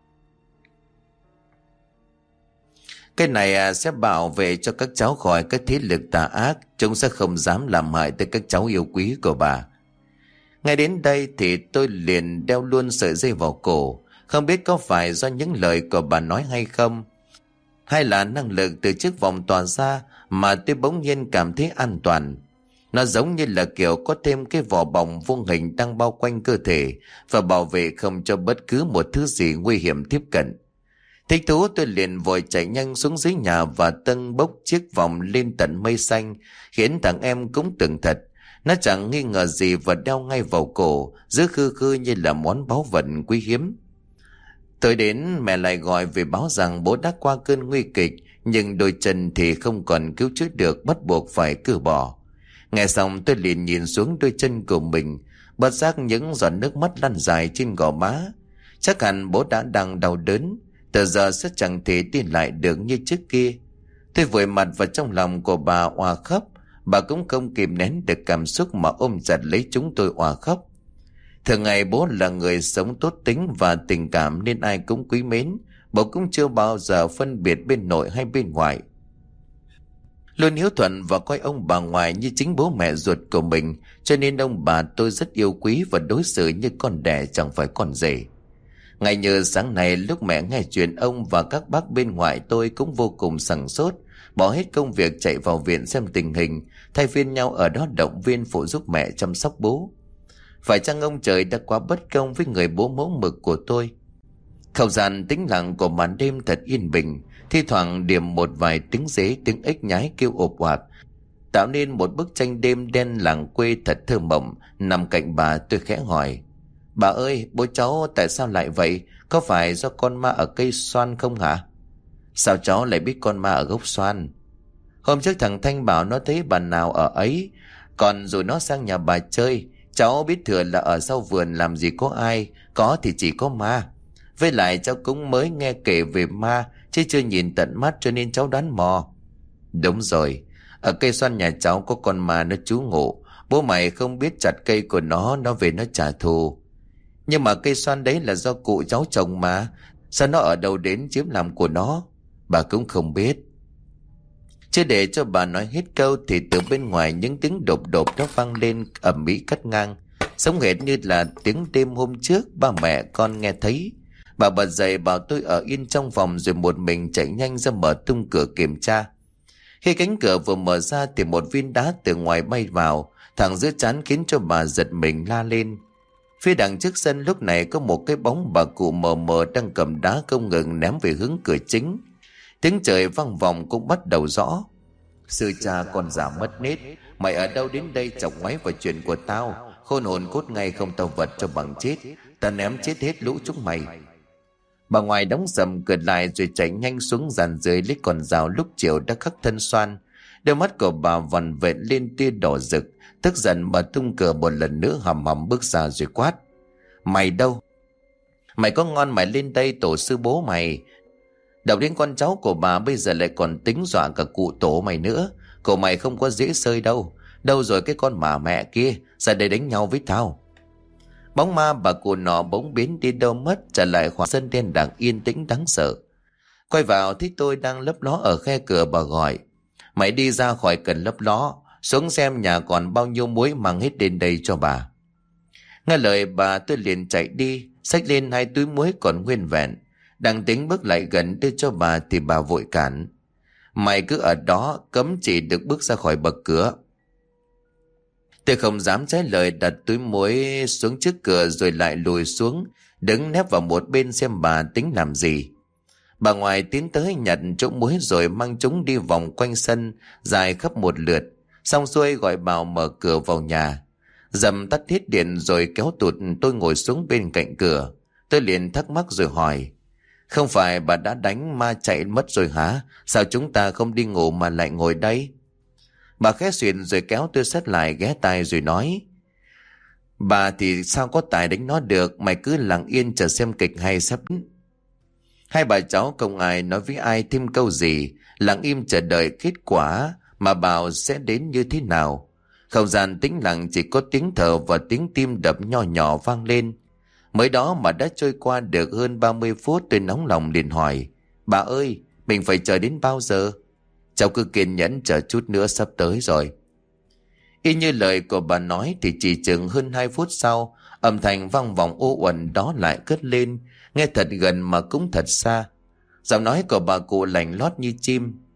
A: Cái này à, sẽ bảo vệ cho các cháu khỏi các thế lực tà ác. Chúng sẽ không dám làm hại tới các cháu yêu quý của bà. Ngay đến đây thì tôi liền đeo luôn sợi dây vào cổ. Không biết có phải do những lời của bà nói hay không, hay là năng lực từ chiếc vòng tỏa ra mà tôi bỗng nhiên cảm thấy an toàn. Nó giống như là kiểu có thêm cái vỏ bọc vuông hình đang bao quanh cơ thể và bảo vệ không cho bất cứ một thứ gì nguy hiểm tiếp cận. Thích thú, tôi liền vội chạy nhanh xuống dưới nhà và tâng bốc chiếc vòng lên tận mây xanh, khiến thằng em cũng tưởng thật. Nó chẳng nghi ngờ gì và đeo ngay vào cổ, giữ khư khư như là món báu vật quý hiếm. Tới đến mẹ lại gọi về báo rằng bố đã qua cơn nguy kịch, nhưng đôi chân thì không còn cứu chữa được, bắt buộc phải cử bỏ. Nghe xong tôi liền nhìn xuống đôi chân của mình, bất giác những giọt nước mắt lăn dài trên gò má. Chắc hẳn bố đã đang đau đớn, từ giờ sẽ chẳng thể đi lại được như trước kia. Tôi vùi mặt vào trong lòng của bà òa khóc. Bà cũng không kìm nén được cảm xúc mà ôm chặt lấy chúng tôi òa khóc. Thường ngày bố là người sống tốt tính và tình cảm nên ai cũng quý mến. Bố cũng chưa bao giờ phân biệt bên nội hay bên ngoài, luôn hiếu thuận và coi ông bà ngoại như chính bố mẹ ruột của mình, cho nên ông bà tôi rất yêu quý và đối xử như con đẻ chẳng phải con rể. Ngày như sáng nay lúc mẹ nghe chuyện ông và các bác bên ngoại, tôi cũng vô cùng sửng sốt, bỏ hết công việc chạy vào viện xem tình hình, thay phiên nhau ở đó động viên phụ giúp mẹ chăm sóc bố. Phải chăng ông trời đã quá bất công với người bố mẫu mực của tôi? Không gian tĩnh lặng của màn đêm thật yên bình, thi thoảng điểm một vài tiếng dế tiếng ếch nhái kêu ộp oạp, tạo nên một bức tranh đêm đen làng quê thật thơ mộng. Nằm cạnh bà tôi khẽ hỏi: "Bà ơi, bố cháu tại sao lại vậy? Có phải do con ma ở cây xoan không hả?" "Sao cháu lại biết con ma ở gốc xoan?" "Hôm trước thằng Thanh bảo nó thấy bà nào ở ấy, còn rồi nó sang nhà bà chơi. Cháu biết thừa là ở sau vườn làm gì có ai, có thì chỉ có ma. Với lại cháu cũng mới nghe kể về ma, chứ chưa nhìn tận mắt cho nên cháu đoán mò." "Đúng rồi, ở cây xoan nhà cháu có con ma nó trú ngụ. Bố mày không biết chặt cây của nó, nó về nó trả thù." "Nhưng mà cây xoan đấy là do cụ cháu trồng mà, sao nó ở đâu đến chiếm làm của nó?" "Bà cũng không biết." Chưa để cho bà nói hết câu thì từ bên ngoài những tiếng đột đột nó vang lên ầm ĩ cắt ngang, giống hệt như là tiếng đêm hôm trước ba mẹ con nghe thấy. Bà bật dậy bảo tôi ở yên trong phòng, rồi một mình chạy nhanh ra mở tung cửa kiểm tra. Khi cánh cửa vừa mở ra thì một viên đá từ ngoài bay vào, thẳng giữa trán, khiến cho bà giật mình la lên. Phía đằng trước sân lúc này có một cái bóng bà cụ mờ mờ đang cầm đá không ngừng ném về hướng cửa chính. Tiếng trời vang vọng cũng bắt đầu rõ: "Sư cha con già mất nết, mày ở đâu đến đây chọc ngoáy vào chuyện của tao? Khôn hồn cốt ngay không tao vật cho bằng chết, tao ném chết hết lũ chúng mày." Bà ngoài đóng sầm cửa lại rồi chạy nhanh xuống dàn dưới lấy con dao lúc chiều đã khắc thân xoan. Đôi mắt của bà vằn vện lên tia đỏ rực, tức giận bà tung cửa một lần nữa, hầm hầm bước ra rồi quát: "Mày đâu? Mày có ngon mày lên đây tổ sư bố mày. Đọc đến con cháu của bà bây giờ lại còn tính dọa cả cụ tổ mày nữa. Cổ mày không có dễ sơi đâu. Đâu rồi cái con mà mẹ kia, ra đây đánh nhau với tao." Bóng ma bà cụ nọ bỗng biến đi đâu mất, trở lại khoảng sân đen đặc yên tĩnh đáng sợ. Quay vào thấy tôi đang lấp ló ở khe cửa, bà gọi: "Mày đi ra khỏi cần lấp ló, xuống xem nhà còn bao nhiêu muối mang hết đến đây cho bà." Nghe lời bà tôi liền chạy đi, xách lên hai túi muối còn nguyên vẹn. Đang tính bước lại gần đưa cho bà thì bà vội cản: "Mày cứ ở đó, cấm chỉ được bước ra khỏi bậc cửa." Tôi không dám trái lời, đặt túi muối xuống trước cửa rồi lại lùi xuống, đứng nép vào một bên xem bà tính làm gì. Bà ngoài tiến tới nhặt chỗ muối rồi mang chúng đi vòng quanh sân dài khắp một lượt, xong xuôi gọi bảo mở cửa vào nhà. Dầm tắt hết điện rồi kéo tụt tôi ngồi xuống bên cạnh cửa. Tôi liền thắc mắc rồi hỏi: "Không phải bà đã đánh ma chạy mất rồi hả? Sao chúng ta không đi ngủ mà lại ngồi đây?" Bà khẽ xuyển rồi kéo tôi sát lại ghé tai rồi nói: "Bà thì sao có tài đánh nó được, mày cứ lặng yên chờ xem kịch hay sắp." Hai bà cháu không ai nói với ai thêm câu gì, lặng im chờ đợi kết quả mà bảo sẽ đến như thế nào. Không gian tĩnh lặng, chỉ có tiếng thở và tiếng tim đập nhỏ nhỏ vang lên. Mới đó mà đã trôi qua được hơn ba mươi phút, tôi nóng lòng liền hỏi: "Bà ơi, mình phải chờ đến bao giờ?" "Cháu cứ kiên nhẫn chờ chút nữa, sắp tới rồi." Y như lời của bà nói thì chỉ chừng hơn hai phút sau, âm thanh vang vọng u uẩn đó lại cất lên, nghe thật gần mà cũng thật xa. Giọng nói của bà cụ lạnh lót như chim: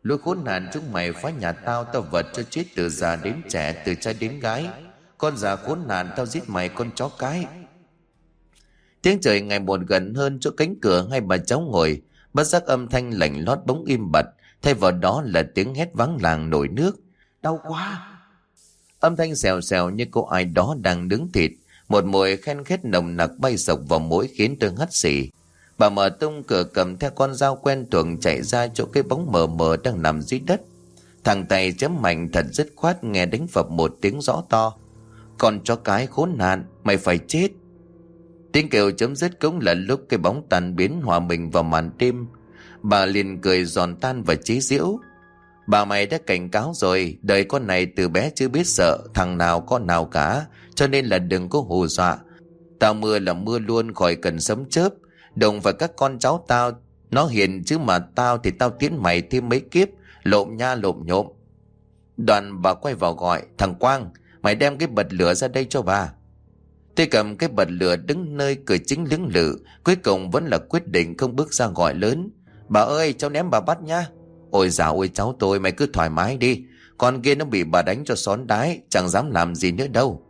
A: Lũ khốn nạn chúng mày phá nhà tao, tao vật cho chết từ già đến trẻ, từ trai đến gái. Con già khốn nạn, tao giết mày con chó cái. Tiếng trời ngày một gần hơn chỗ cánh cửa hai bà cháu ngồi. Bất giác âm thanh lạnh lót bỗng im bặt, thay vào đó là tiếng hét vắng làng nổi nước. Đau quá! Âm thanh xèo xèo như có ai đó đang nướng thịt. Một mùi khen khét nồng nặc bay sộc vào mũi khiến tôi hắt xì. Bà mở tung cửa cầm theo con dao quen thuộc chạy ra chỗ cái bóng mờ mờ đang nằm dưới đất. Thằng tay chém mạnh thật dứt khoát, nghe đánh phập một tiếng rõ to. Con chó cái khốn nạn, mày phải chết! Tiếng kêu chấm dứt cũng là lúc cái bóng tan biến hòa mình vào màn đêm. Bà liền cười giòn tan và chế giễu. Bà mày đã cảnh cáo rồi, đời con này từ bé chưa biết sợ thằng nào con nào cả, cho nên là đừng có hù dọa. Tao mưa là mưa luôn, khỏi cần sấm chớp. Đồng phải các con cháu tao, nó hiền chứ mà tao thì tao tiến mày thêm mấy kiếp, lộm nha lộm nhộm. Đoàn bà quay vào gọi, thằng Quang, mày đem cái bật lửa ra đây cho bà. Tôi cầm cái bật lửa đứng nơi cửa chính lưỡng lự, cuối cùng vẫn là quyết định không bước ra gọi lớn. Bà ơi, cháu ném bà bắt nhá. Ôi dào ôi cháu tôi, mày cứ thoải mái đi. Con kia nó bị bà đánh cho xón đái, chẳng dám làm gì nữa đâu.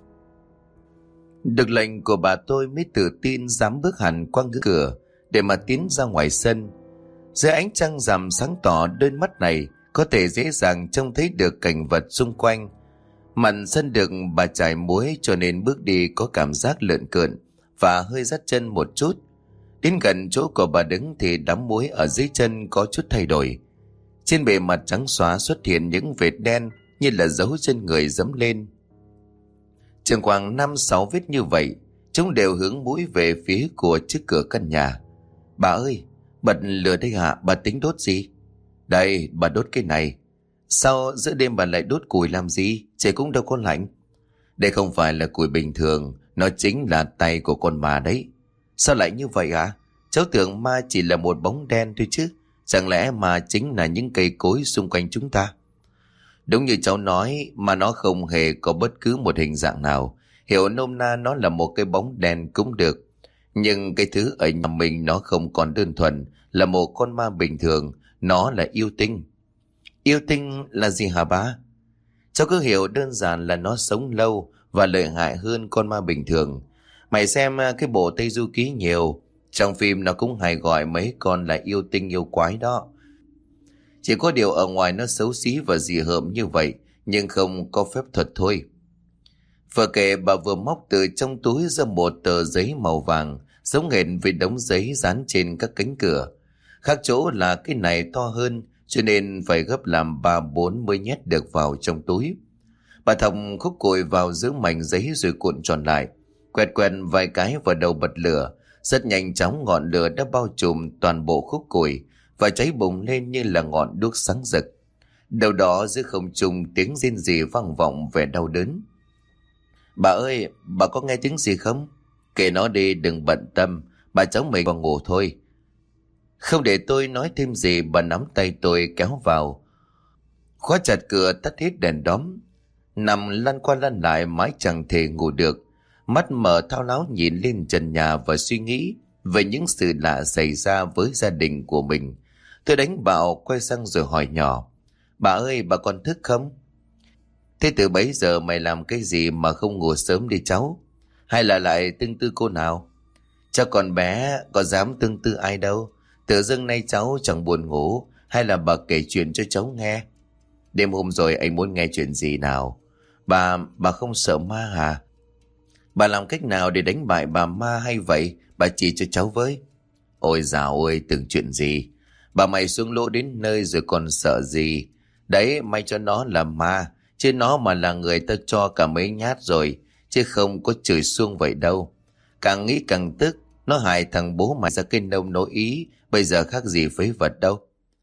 A: Được lệnh của bà tôi mới tự tin dám bước hẳn qua ngưỡng cửa để mà tiến ra ngoài sân. Dưới ánh trăng rằm sáng tỏ, đôi mắt này có thể dễ dàng trông thấy được cảnh vật xung quanh. Mặt sân được bà trải muối cho nên bước đi có cảm giác lượn cợn và hơi dắt chân một chút. Đến gần chỗ của bà đứng thì đám muối ở dưới chân có chút thay đổi. Trên bề mặt trắng xóa xuất hiện những vệt đen như là dấu chân người dẫm lên. Chừng khoảng năm sáu vết như vậy, chúng đều hướng mũi về phía của trước cửa căn nhà. Bà ơi, bật lửa đây hả? Bà tính đốt gì? Đây, bà đốt cái này. Sao giữa đêm bà lại đốt củi làm gì? Trời cũng đâu có lạnh. Đây không phải là củi bình thường, nó chính là tay của con ma đấy. Sao lại như vậy hả? Cháu tưởng ma chỉ là một bóng đen thôi chứ. Chẳng lẽ ma chính là những cây cối xung quanh chúng ta? Đúng như cháu nói, mà nó không hề có bất cứ một hình dạng nào. Hiểu nôm na nó là một cái bóng đen cũng được. Nhưng cái thứ ở nhà mình nó không còn đơn thuần là một con ma bình thường, nó là yêu tinh. Yêu tinh là gì hả bá? Cháu cứ hiểu đơn giản là nó sống lâu và lợi hại hơn con ma bình thường. Mày xem cái bộ Tây Du Ký nhiều, trong phim nó cũng hay gọi mấy con là yêu tinh yêu quái đó. Chỉ có điều ở ngoài nó xấu xí và dị hợm như vậy, nhưng không có phép thuật thôi. Vừa kể bà vừa móc từ trong túi ra một tờ giấy màu vàng, giống hệt với đống giấy dán trên các cánh cửa. Khác chỗ là cái này to hơn, cho nên phải gấp làm ba bốn mới nhét được vào trong túi. Bà thọc khúc củi vào giữa mảnh giấy rồi cuộn tròn lại, quẹt quẹt vài cái vào đầu bật lửa. Rất nhanh chóng ngọn lửa đã bao trùm toàn bộ khúc củi và cháy bùng lên như là ngọn đuốc sáng rực. Đâu đó giữa không trung tiếng rên rỉ vang vọng vẻ đau đớn. Bà ơi, bà có nghe tiếng gì không? Kệ nó đi, đừng bận tâm, bà cháu mình vào ngủ thôi. Không để tôi nói thêm gì, bà nắm tay tôi kéo vào, khóa chặt cửa, tắt hết đèn đóm. Nằm lăn qua lăn lại mãi chẳng thể ngủ được. Mắt mở thao láo nhìn lên trần nhà và suy nghĩ về những sự lạ xảy ra với gia đình của mình. Tôi đánh bạo quay sang rồi hỏi nhỏ, bà ơi, bà còn thức không? Thế từ bấy giờ mày làm cái gì mà không ngủ sớm đi cháu? Hay là lại tương tư cô nào? Cháu còn bé, có dám tương tư ai đâu. Tự dưng nay cháu chẳng buồn ngủ, hay là bà kể chuyện cho cháu nghe? Đêm hôm rồi anh muốn nghe chuyện gì nào? Bà, bà không sợ ma hả? Bà làm cách nào để đánh bại bà ma hay vậy? Bà chỉ cho cháu với. Ôi dào ơi, tưởng chuyện gì? Bà mày xuống lỗ đến nơi rồi còn sợ gì? Đấy, may cho nó là ma, chứ nó mà là người ta cho cả mấy nhát rồi, chứ không có chửi xuông vậy đâu. Càng nghĩ càng tức, nó hại thằng bố mày ra cái nông nỗi ý, bây giờ khác gì phế vật đâu.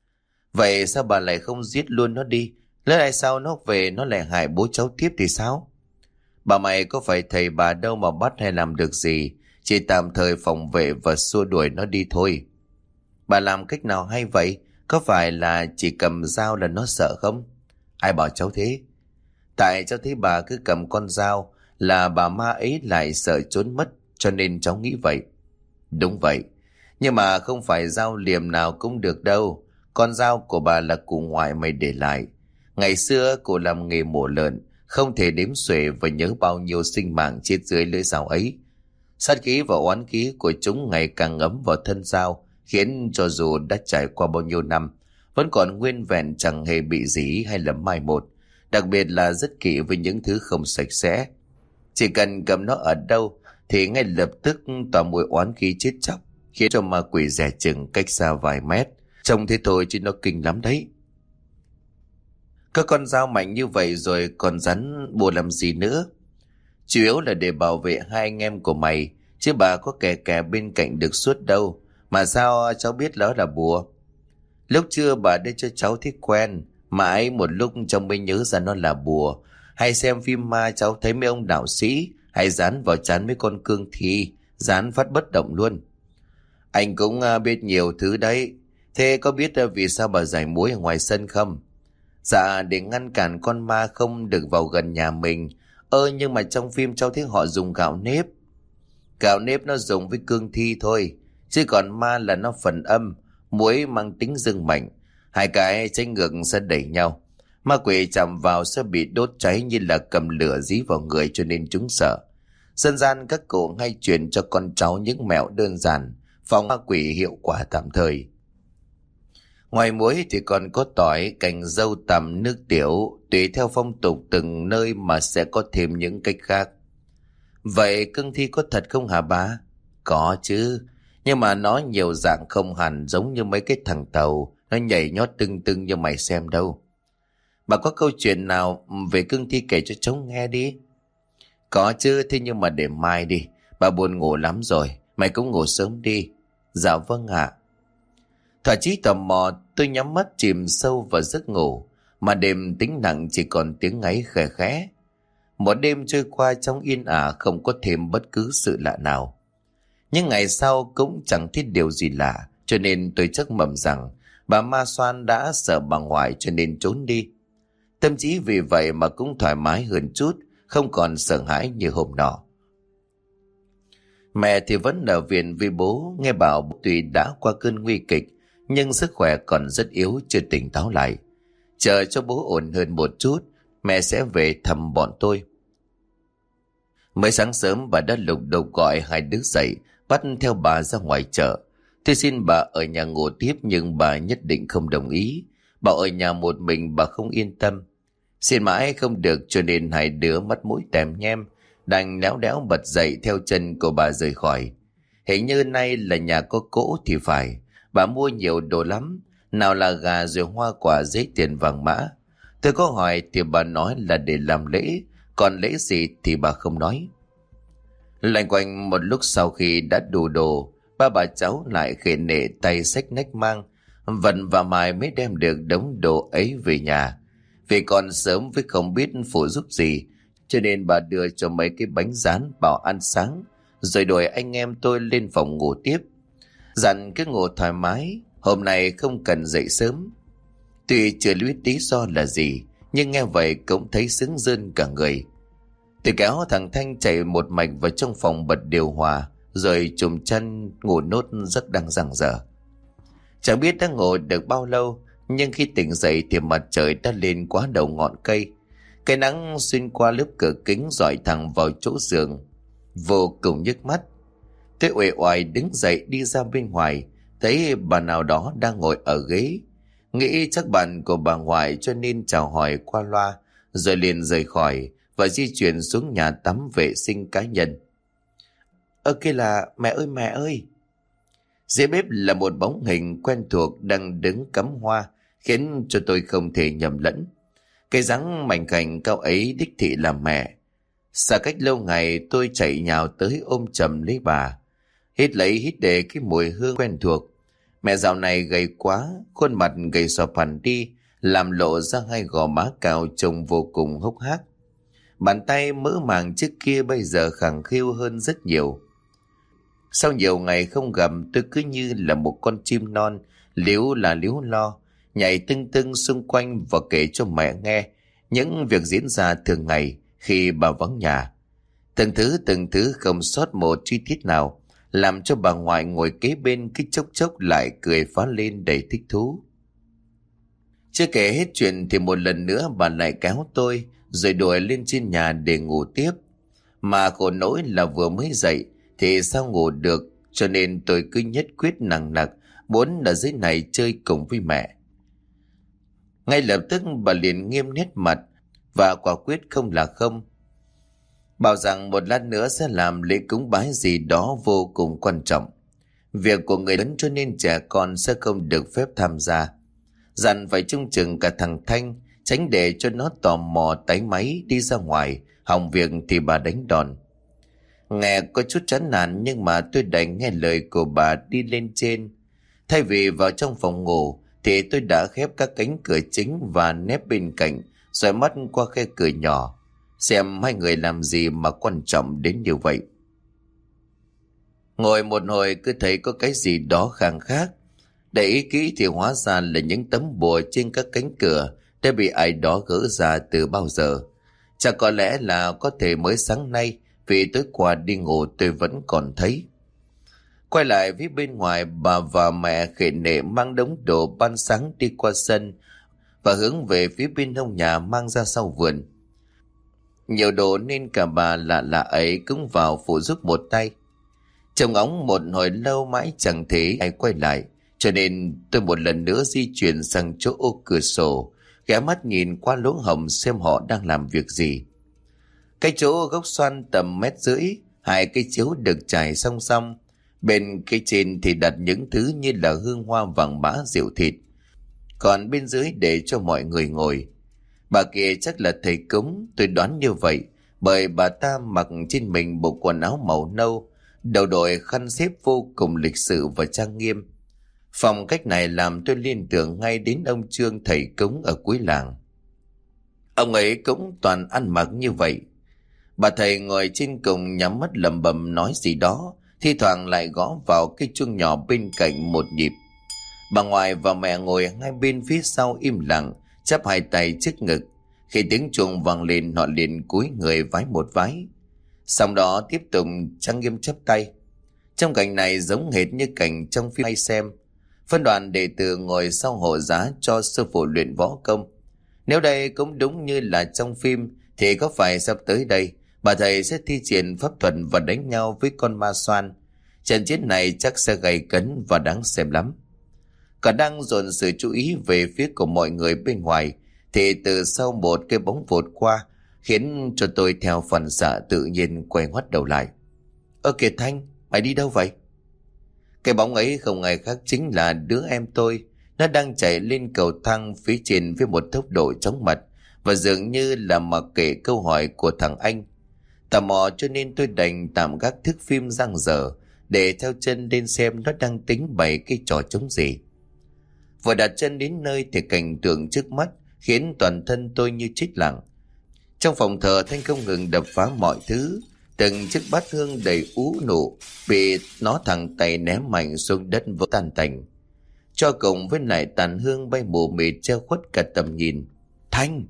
A: Vậy sao bà lại không giết luôn nó đi? Lỡ lại sao nó về nó lại hại bố cháu tiếp thì sao? Bà mày có phải thầy bà đâu mà bắt hay làm được gì, chỉ tạm thời phòng vệ và xua đuổi nó đi thôi. Bà làm cách nào hay vậy? Có phải là chỉ cầm dao là nó sợ không? Ai bảo cháu thế? Tại cháu thấy bà cứ cầm con dao là bà ma ấy lại sợ trốn mất, cho nên cháu nghĩ vậy. Đúng vậy, nhưng mà không phải dao liềm nào cũng được đâu. con dao của bà là cụ ngoại mày để lại. Ngày xưa cụ làm nghề mổ lợn, không thể đếm xuể và nhớ bao nhiêu sinh mạng chết dưới lưỡi dao ấy. Sát khí và oán khí của chúng ngày càng ngấm vào thân dao, khiến cho dù đã trải qua bao nhiêu năm, vẫn còn nguyên vẹn, chẳng hề bị rỉ hay là mai một. Đặc biệt là rất kỹ với những thứ không sạch sẽ. Chỉ cần cầm nó ở đâu thì ngay lập tức tỏa mùi oán khí chết chóc, khiến cho ma quỷ dè chừng cách xa vài mét. Trông thế thôi chứ nó kinh lắm đấy. Các con dao mạnh như vậy rồi còn rắn bùa làm gì nữa? Chủ yếu là để bảo vệ hai anh em của mày, chứ bà có kè kè bên cạnh được suốt đâu. Mà sao cháu biết đó là bùa? Lúc trưa bà đưa cho cháu thấy quen, mãi một lúc cháu mới nhớ ra nó là bùa. Hay xem phim ma cháu thấy mấy ông đạo sĩ hay dán vào trán mấy con cương thi, dán phát bất động luôn. Anh cũng biết nhiều thứ đấy. Thế có biết vì sao bà giải muối ở ngoài sân không? Dạ, để ngăn cản con ma không được vào gần nhà mình. Ơ nhưng mà trong phim cháu thấy họ dùng gạo nếp. Gạo nếp nó dùng với cương thi thôi, chứ còn ma là nó phần âm, muối mang tính dương mạnh. Hai cái trái ngược sẽ đẩy nhau. Ma quỷ chạm vào sẽ bị đốt cháy như là cầm lửa dí vào người, cho nên chúng sợ. Dân gian các cụ hay truyền cho con cháu những mẹo đơn giản phòng ma quỷ hiệu quả tạm thời. Ngoài muối thì còn có tỏi, cành dâu tằm, nước tiểu, tùy theo phong tục từng nơi mà sẽ có thêm những cách khác. Vậy cương thi có thật không hả bà? Có chứ, nhưng mà nó nhiều dạng không hẳn giống như mấy cái thằng tàu, nó nhảy nhót tưng tưng như mày xem đâu. Bà có câu chuyện nào về cương thi kể cho cháu nghe đi. Có chứ, thế nhưng mà để mai đi, bà buồn ngủ lắm rồi, mày cũng ngủ sớm đi. Dạ vâng ạ. Thỏa chí tò mò, tôi nhắm mắt chìm sâu vào giấc ngủ, mà đêm tĩnh lặng chỉ còn tiếng ngáy khẽ khẽ. Một đêm trôi qua trong yên ả, không có thêm bất cứ sự lạ nào. Nhưng ngày sau cũng chẳng thấy điều gì lạ, cho nên tôi chắc mẩm rằng bà ma xoan đã sợ bà ngoại cho nên trốn đi. Tâm trí vì vậy mà cũng thoải mái hơn chút, không còn sợ hãi như hôm nọ. Mẹ thì vẫn ở viện với bố, nghe bảo tuy đã qua cơn nguy kịch, nhưng sức khỏe còn rất yếu, chưa tỉnh táo lại. Chờ cho bố ổn hơn một chút, mẹ sẽ về thăm bọn tôi. Mới sáng sớm bà đã lục đục gọi hai đứa dậy, bắt theo bà ra ngoài chợ. Tôi xin bà ở nhà ngủ tiếp, nhưng bà nhất định không đồng ý. Bảo ở nhà một mình bà không yên tâm. Xin mãi không được, cho nên hai đứa mắt mũi tèm nhem, đành léo đéo bật dậy theo chân của bà rời khỏi. Hình như nay là nhà có cỗ thì phải. Bà mua nhiều đồ lắm, nào là gà rồi hoa quả giấy tiền vàng mã. Tôi có hỏi thì bà nói là để làm lễ, còn lễ gì thì bà không nói. Loanh quanh một lúc sau khi đã đủ đồ, ba bà cháu lại khề nệ tay xách nách mang, Vân và Mai mới đem được đống đồ ấy về nhà. Vì còn sớm với không biết phụ giúp gì, cho nên bà đưa cho mấy cái bánh rán bảo ăn sáng, rồi đuổi anh em tôi lên phòng ngủ tiếp. Dặn cứ ngủ thoải mái, hôm nay không cần dậy sớm. Tuy chưa biết lý do là gì, nhưng nghe vậy cũng thấy sướng rơn cả người. Tôi kéo thằng Thanh chạy một mạch vào trong phòng bật điều hòa, rồi chùm chân ngủ nốt giấc đang giằng dở. Chẳng biết đã ngủ được bao lâu, nhưng khi tỉnh dậy thì mặt trời đã lên quá đầu ngọn cây. Cái nắng xuyên qua lớp cửa kính rọi thẳng vào chỗ giường, vô cùng nhức mắt. Tôi uể oải đứng dậy đi ra bên ngoài, thấy bà nào đó đang ngồi ở ghế. Nghĩ chắc bạn của bà ngoại cho nên chào hỏi qua loa, rồi liền rời khỏi và di chuyển xuống nhà tắm vệ sinh cá nhân. Ơ kia là mẹ ơi mẹ ơi! Dưới bếp là một bóng hình quen thuộc đang đứng cắm hoa, khiến cho tôi không thể nhầm lẫn. Cái dáng mảnh khảnh cao ấy đích thị là mẹ. Xa cách lâu ngày, tôi chạy nhào tới ôm chầm lấy bà, hít lấy hít để cái mùi hương quen thuộc. Mẹ dạo này gầy quá, khuôn mặt gầy xòa hẳn đi, làm lộ ra hai gò má cao trông vô cùng hốc hác. Bàn tay mỡ màng trước kia bây giờ khẳng khiu hơn rất nhiều. Sau nhiều ngày không gặp, tôi cứ như là một con chim non, liếu là liếu lo, nhảy tưng tưng xung quanh và kể cho mẹ nghe những việc diễn ra thường ngày khi bà vắng nhà. Từng thứ từng thứ không sót một chi tiết nào, làm cho bà ngoại ngồi kế bên cái chốc chốc lại cười phá lên đầy thích thú. Chưa kể hết chuyện thì một lần nữa bà lại kéo tôi rồi đuổi lên trên nhà để ngủ tiếp. Mà khổ nỗi là vừa mới dậy thì sao ngủ được, cho nên tôi cứ nhất quyết nằng nặc muốn ở dưới này chơi cùng với mẹ. Ngay lập tức bà liền nghiêm nét mặt và quả quyết không là không. Bảo rằng một lát nữa sẽ làm lễ cúng bái gì đó vô cùng quan trọng. Việc của người lớn cho nên trẻ con sẽ không được phép tham gia. Dặn phải trông chừng cả thằng Thanh, tránh để cho nó tò mò táy máy đi ra ngoài, hỏng việc thì bà đánh đòn. Nghe có chút chán nản nhưng mà tôi đành nghe lời của bà đi lên trên. Thay vì vào trong phòng ngủ thì tôi đã khép các cánh cửa chính và nép bên cạnh, rồi mắt qua khe cửa nhỏ, xem hai người làm gì mà quan trọng đến như vậy. Ngồi một hồi cứ thấy có cái gì đó khang khác. Để ý kỹ thì hóa ra là những tấm bùa trên các cánh cửa đã bị ai đó gỡ ra từ bao giờ. Chắc có lẽ là có thể mới sáng nay, vì tối qua đi ngủ tôi vẫn còn thấy. Quay lại phía bên ngoài, bà và mẹ khệ nệ mang đống đồ ban sáng đi qua sân và hướng về phía bên hông nhà mang ra sau vườn. Nhiều đồ nên cả bà lạ lạ ấy cũng vào phụ giúp một tay. Trông ngóng một hồi lâu mãi chẳng thấy ai quay lại, cho nên tôi một lần nữa di chuyển sang chỗ ô cửa sổ, ghé mắt nhìn qua lỗ hổng xem họ đang làm việc gì. Cái chỗ gốc xoan tầm mét rưỡi, hai cái chiếu được trải song song. Bên cái trên thì đặt những thứ như là hương hoa vàng mã rượu thịt, còn bên dưới để cho mọi người ngồi. Bà kia chắc là thầy cúng, tôi đoán như vậy, bởi bà ta mặc trên mình bộ quần áo màu nâu, đầu đội khăn xếp vô cùng lịch sự và trang nghiêm. Phong cách này làm tôi liên tưởng ngay đến ông Trương thầy cúng ở cuối làng. Ông ấy cũng toàn ăn mặc như vậy. Bà thầy ngồi trên cùng nhắm mắt lẩm bẩm nói gì đó, thi thoảng lại gõ vào cái chuông nhỏ bên cạnh một nhịp. Bà ngoại và mẹ ngồi hai bên phía sau im lặng, chắp hai tay trước ngực. Khi tiếng chuông vang lên, họ liền cúi người vái một vái, sau đó tiếp tục trang nghiêm chắp tay. Trong cảnh này giống hệt như cảnh trong phim hay xem. Phân đoàn đệ tử ngồi sau hộ giá cho sư phụ luyện võ công. Nếu đây cũng đúng như là trong phim thì có phải sắp tới đây bà thầy sẽ thi triển pháp thuật và đánh nhau với con ma xoan. Trận chiến này chắc sẽ gay cấn và đáng xem lắm. Còn đang dồn sự chú ý về phía của mọi người bên ngoài thì từ sau một cái bóng vụt qua, khiến cho tôi theo phần xạ tự nhiên quay ngoắt đầu lại. Ơ kìa Thanh, mày đi đâu vậy? Cái bóng ấy không ai khác chính là đứa em tôi. Nó đang chạy lên cầu thang phía trên với một tốc độ chóng mặt, và dường như là mặc kệ câu hỏi của thằng anh. Tò mò cho nên tôi đành tạm gác thước phim giang dở để theo chân lên xem nó đang tính bày cái trò trống gì. Vừa đặt chân đến nơi thì cảnh tượng trước mắt khiến toàn thân tôi như chết lặng. Trong phòng thờ, Thanh không ngừng đập phá mọi thứ. Từng chiếc bát hương đầy ú nụ bị nó thẳng tay ném mạnh xuống đất vỡ tan tành, cho cùng với lại tàn hương bay mù mịt che khuất cả tầm nhìn. Thanh!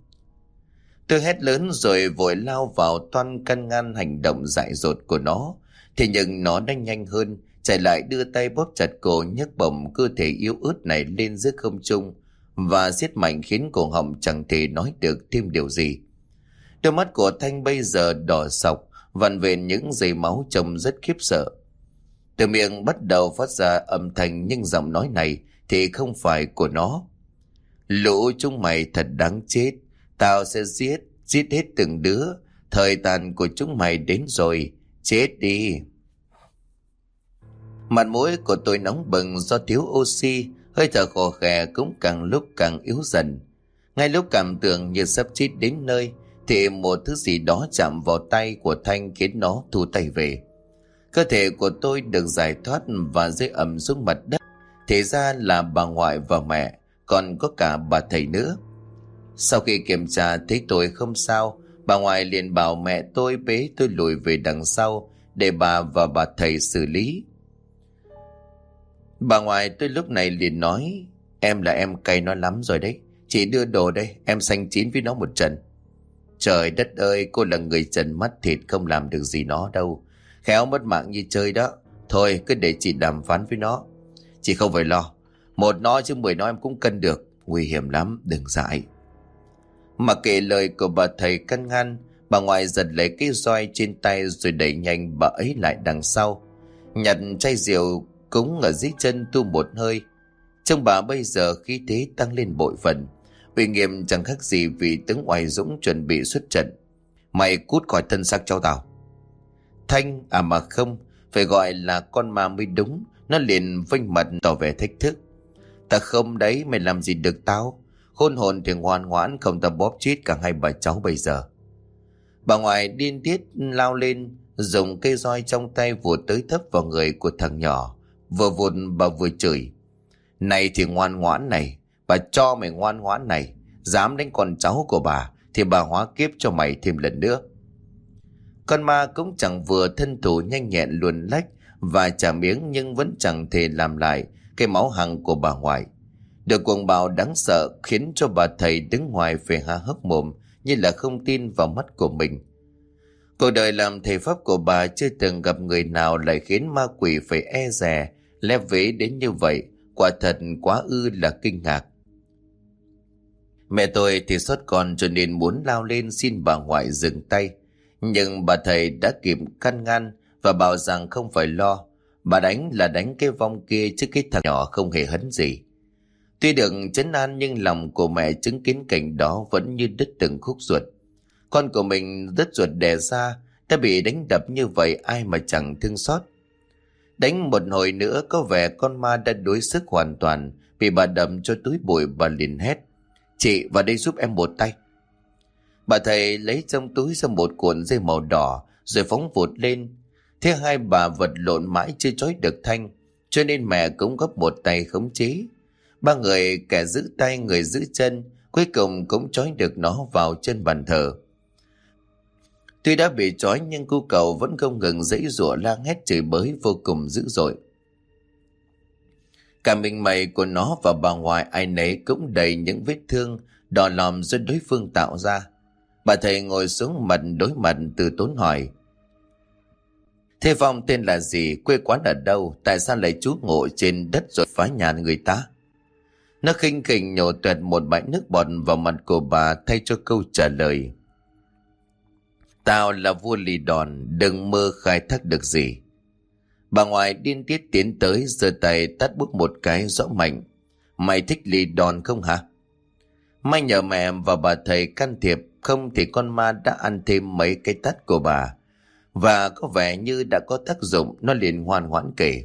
A: Tôi hét lớn rồi vội lao vào toan can ngăn hành động dại dột của nó. Thế nhưng nó đã nhanh hơn, chạy lại đưa tay bóp chặt cổ, nhấc bổng cơ thể yếu ớt này lên giữa không trung và siết mạnh khiến cổ họng chẳng thể nói được thêm điều gì. Đôi mắt của Thanh bây giờ đỏ sọc, vằn vện những giọt máu trông rất khiếp sợ. Từ miệng bắt đầu phát ra âm thanh, nhưng giọng nói này thì không phải của nó. Lũ chúng mày thật đáng chết, tao sẽ giết, giết hết từng đứa. Thời tàn của chúng mày đến rồi, chết đi. Mặt mũi của tôi nóng bừng do thiếu oxy, hơi thở khò khè cũng càng lúc càng yếu dần. Ngay lúc cảm tưởng như sắp chết đến nơi thì một thứ gì đó chạm vào tay của Thanh khiến nó thu tay về. Cơ thể của tôi được giải thoát và rơi ầm xuống mặt đất. Thì ra là bà ngoại và mẹ, còn có cả bà thầy nữa. Sau khi kiểm tra thấy tôi không sao, bà ngoại liền bảo mẹ tôi bế tôi lùi về đằng sau để bà và bà thầy xử lý. Bà ngoại tôi lúc này liền nói: Em là em cay nó lắm rồi đấy, chị đưa đồ đây, em xanh chín với nó một trận. Trời đất ơi, cô là người trần mắt thịt, không làm được gì nó đâu, khéo mất mạng như chơi đó. Thôi cứ để chị đàm phán với nó. Chị không phải lo, một nó chứ mười nó em cũng cân được. nguy hiểm lắm, đừng dại. Mặc kệ lời của bà thầy căn ngăn, bà ngoại giật lấy cái roi trên tay rồi đẩy nhanh bà ấy lại đằng sau, nhặt chai rượu cúng ở dưới chân tu một hơi. Trông bà bây giờ khí thế tăng lên bội phần, uy nghiêm chẳng khác gì vị tướng oai dũng chuẩn bị xuất trận. Mày cút khỏi thân xác cháu tao. Thanh à mà không, phải gọi là con ma mới đúng. Nó liền vênh mặt tỏ vẻ thách thức. Ta không đấy, mày làm gì được tao? Khôn hồn thì ngoan ngoãn, không ta bóp chết cả hai bà cháu bây giờ. Bà ngoại điên tiết lao lên, dùng cây roi trong tay vụt tới thấp vào người của thằng nhỏ. Vừa vụt bà vừa chửi. Này thì ngoan ngoãn này, bà cho mày ngoan ngoãn này. Dám đánh con cháu của bà thì bà hóa kiếp cho mày thêm lần nữa. Con ma cũng chẳng vừa thân thủ nhanh nhẹn luồn lách và trả miếng, nhưng vẫn chẳng thể làm lại cái máu hăng của bà ngoại. Được cuồng bạo đáng sợ khiến cho bà thầy đứng ngoài phải há hốc mồm, như là không tin vào mắt của mình. Cuộc đời làm thầy pháp của bà chưa từng gặp người nào lại khiến ma quỷ phải e dè lép vế đến như vậy. Quả thật quá ư là kinh ngạc. Mẹ tôi thì sót con cho nên muốn lao lên xin bà ngoại dừng tay, nhưng bà thầy đã kịp can ngăn và bảo rằng không phải lo. Bà đánh là đánh cái vong kia chứ cái thằng nhỏ không hề hấn gì. Tuy được trấn an nhưng lòng của mẹ chứng kiến cảnh đó vẫn như đứt từng khúc ruột. Con của mình đứt ruột đẻ ra, đã bị đánh đập như vậy ai mà chẳng thương xót. Đánh một hồi nữa có vẻ con ma đã đuối sức hoàn toàn, bị bà đầm cho túi bụi. Bà liền hét: Chị vào đây giúp em một tay. Bà thầy lấy trong túi ra một cuộn dây màu đỏ rồi phóng vụt lên. Thế hai bà vật lộn mãi chưa trói được Thanh, cho nên mẹ cũng gấp một tay khống chế. Ba người, kẻ giữ tay người giữ chân, cuối cùng cũng trói được nó vào chân bàn thờ. Tuy đã bị trói nhưng cu cậu vẫn không ngừng giãy giụa la hét chửi bới vô cùng dữ dội. Cả mình mày của nó và bà ngoại ai nấy cũng đầy những vết thương đỏ lòm do đối phương tạo ra. Bà thầy ngồi xuống mặt đối mặt từ tốn hỏi: Thế Phong tên là gì, quê quán ở đâu, tại sao lại trú ngụ trên đất rồi phá nhà người ta? Nó khinh khỉnh nhổ tuệt một bãi nước bọt vào mặt của bà thay cho câu trả lời: Tao là vua lì đòn, đừng mơ khai thác được gì. Bà ngoại điên tiết tiến tới, giơ tay tát bút một cái rõ mạnh: Mày thích lì đòn không hả? May nhờ mẹ và bà thầy can thiệp, không thì con ma đã ăn thêm mấy cái tát của bà. Và có vẻ như đã có tác dụng, nó liền ngoan ngoãn kể: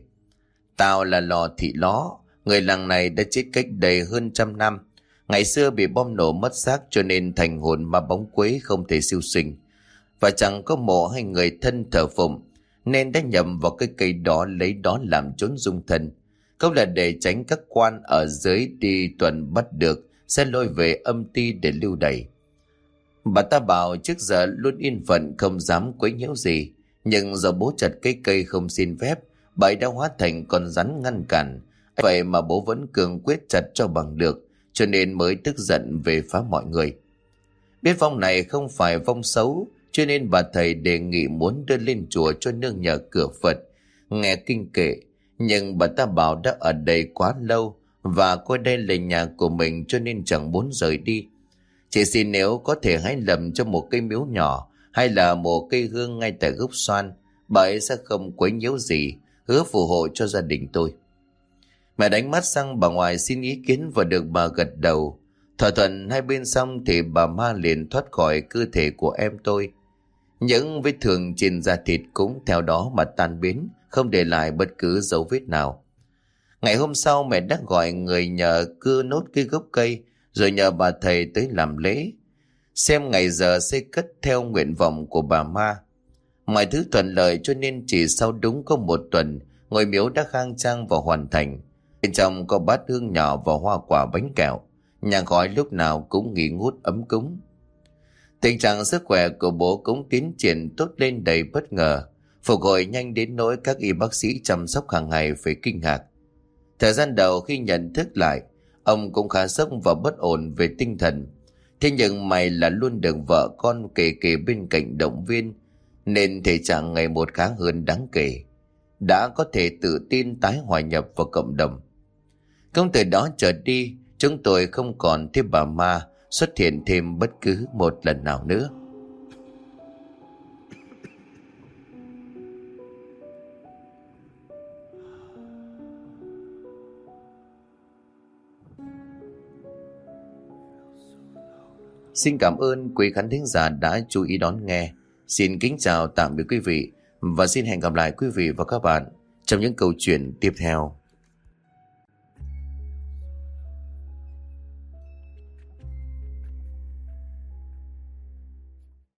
A: Tao là Lò Thị Ló, người làng này đã chết cách đây hơn trăm năm. Ngày xưa bị bom nổ mất xác cho nên thành hồn ma bóng quế không thể siêu sinh, và chẳng có mộ hay người thân thờ phụng, nên đã nhầm vào cái cây đó, lấy đó làm chốn dung thân. Câu là để tránh các quan ở dưới đi tuần bắt được sẽ lôi về âm ty để lưu đày. Bà ta bảo trước giờ luôn yên phận không dám quấy nhiễu gì, nhưng do bố chặt cái cây không xin phép, bà ấy đã hóa thành con rắn ngăn cản. Vậy mà bố vẫn cường quyết chặt cho bằng được, cho nên mới tức giận về phá mọi người. Biết vong này không phải vong xấu, cho nên bà thầy đề nghị muốn đưa lên chùa cho nương nhờ cửa Phật, nghe kinh kệ. Nhưng bà ta bảo đã ở đây quá lâu và coi đây là nhà của mình cho nên chẳng muốn rời đi. Chỉ xin nếu có thể hãy lập cho một cây miếu nhỏ hay là một cây hương ngay tại gốc xoan, bà ấy sẽ không quấy nhiễu gì, hứa phù hộ cho gia đình tôi. Mẹ đánh mắt sang bà ngoại xin ý kiến và được bà gật đầu. Thỏa thuận hai bên xong thì bà ma liền thoát khỏi cơ thể của em tôi. Những vết thương trên da thịt cũng theo đó mà tan biến, không để lại bất cứ dấu vết nào. Ngày hôm sau mẹ đã gọi người nhờ cưa nốt cái gốc cây, rồi nhờ bà thầy tới làm lễ, xem ngày giờ sẽ cất theo nguyện vọng của bà ma. Mọi thứ thuận lợi cho nên chỉ sau đúng có một tuần, ngôi miếu đã khang trang và hoàn thành. Bên trong có bát hương nhỏ và hoa quả bánh kẹo, nhà khói lúc nào cũng nghi ngút ấm cúng. Tình trạng sức khỏe của bố cũng tiến triển tốt lên đầy bất ngờ, phục hồi nhanh đến nỗi các y bác sĩ chăm sóc hàng ngày phải kinh ngạc. Thời gian đầu khi nhận thức lại, ông cũng khá sốc và bất ổn về tinh thần. Thế nhưng may là luôn được vợ con kề kề bên cạnh động viên, nên thể trạng ngày một khá hơn đáng kể, đã có thể tự tin tái hòa nhập vào cộng đồng. Cũng từ đó trở đi, chúng tôi không còn thấy bà ma xuất hiện thêm bất cứ một lần nào nữa. Xin cảm ơn quý khán thính giả đã chú ý đón nghe. Xin kính chào tạm biệt quý vị và xin hẹn gặp lại quý vị và các bạn trong những câu chuyện tiếp theo.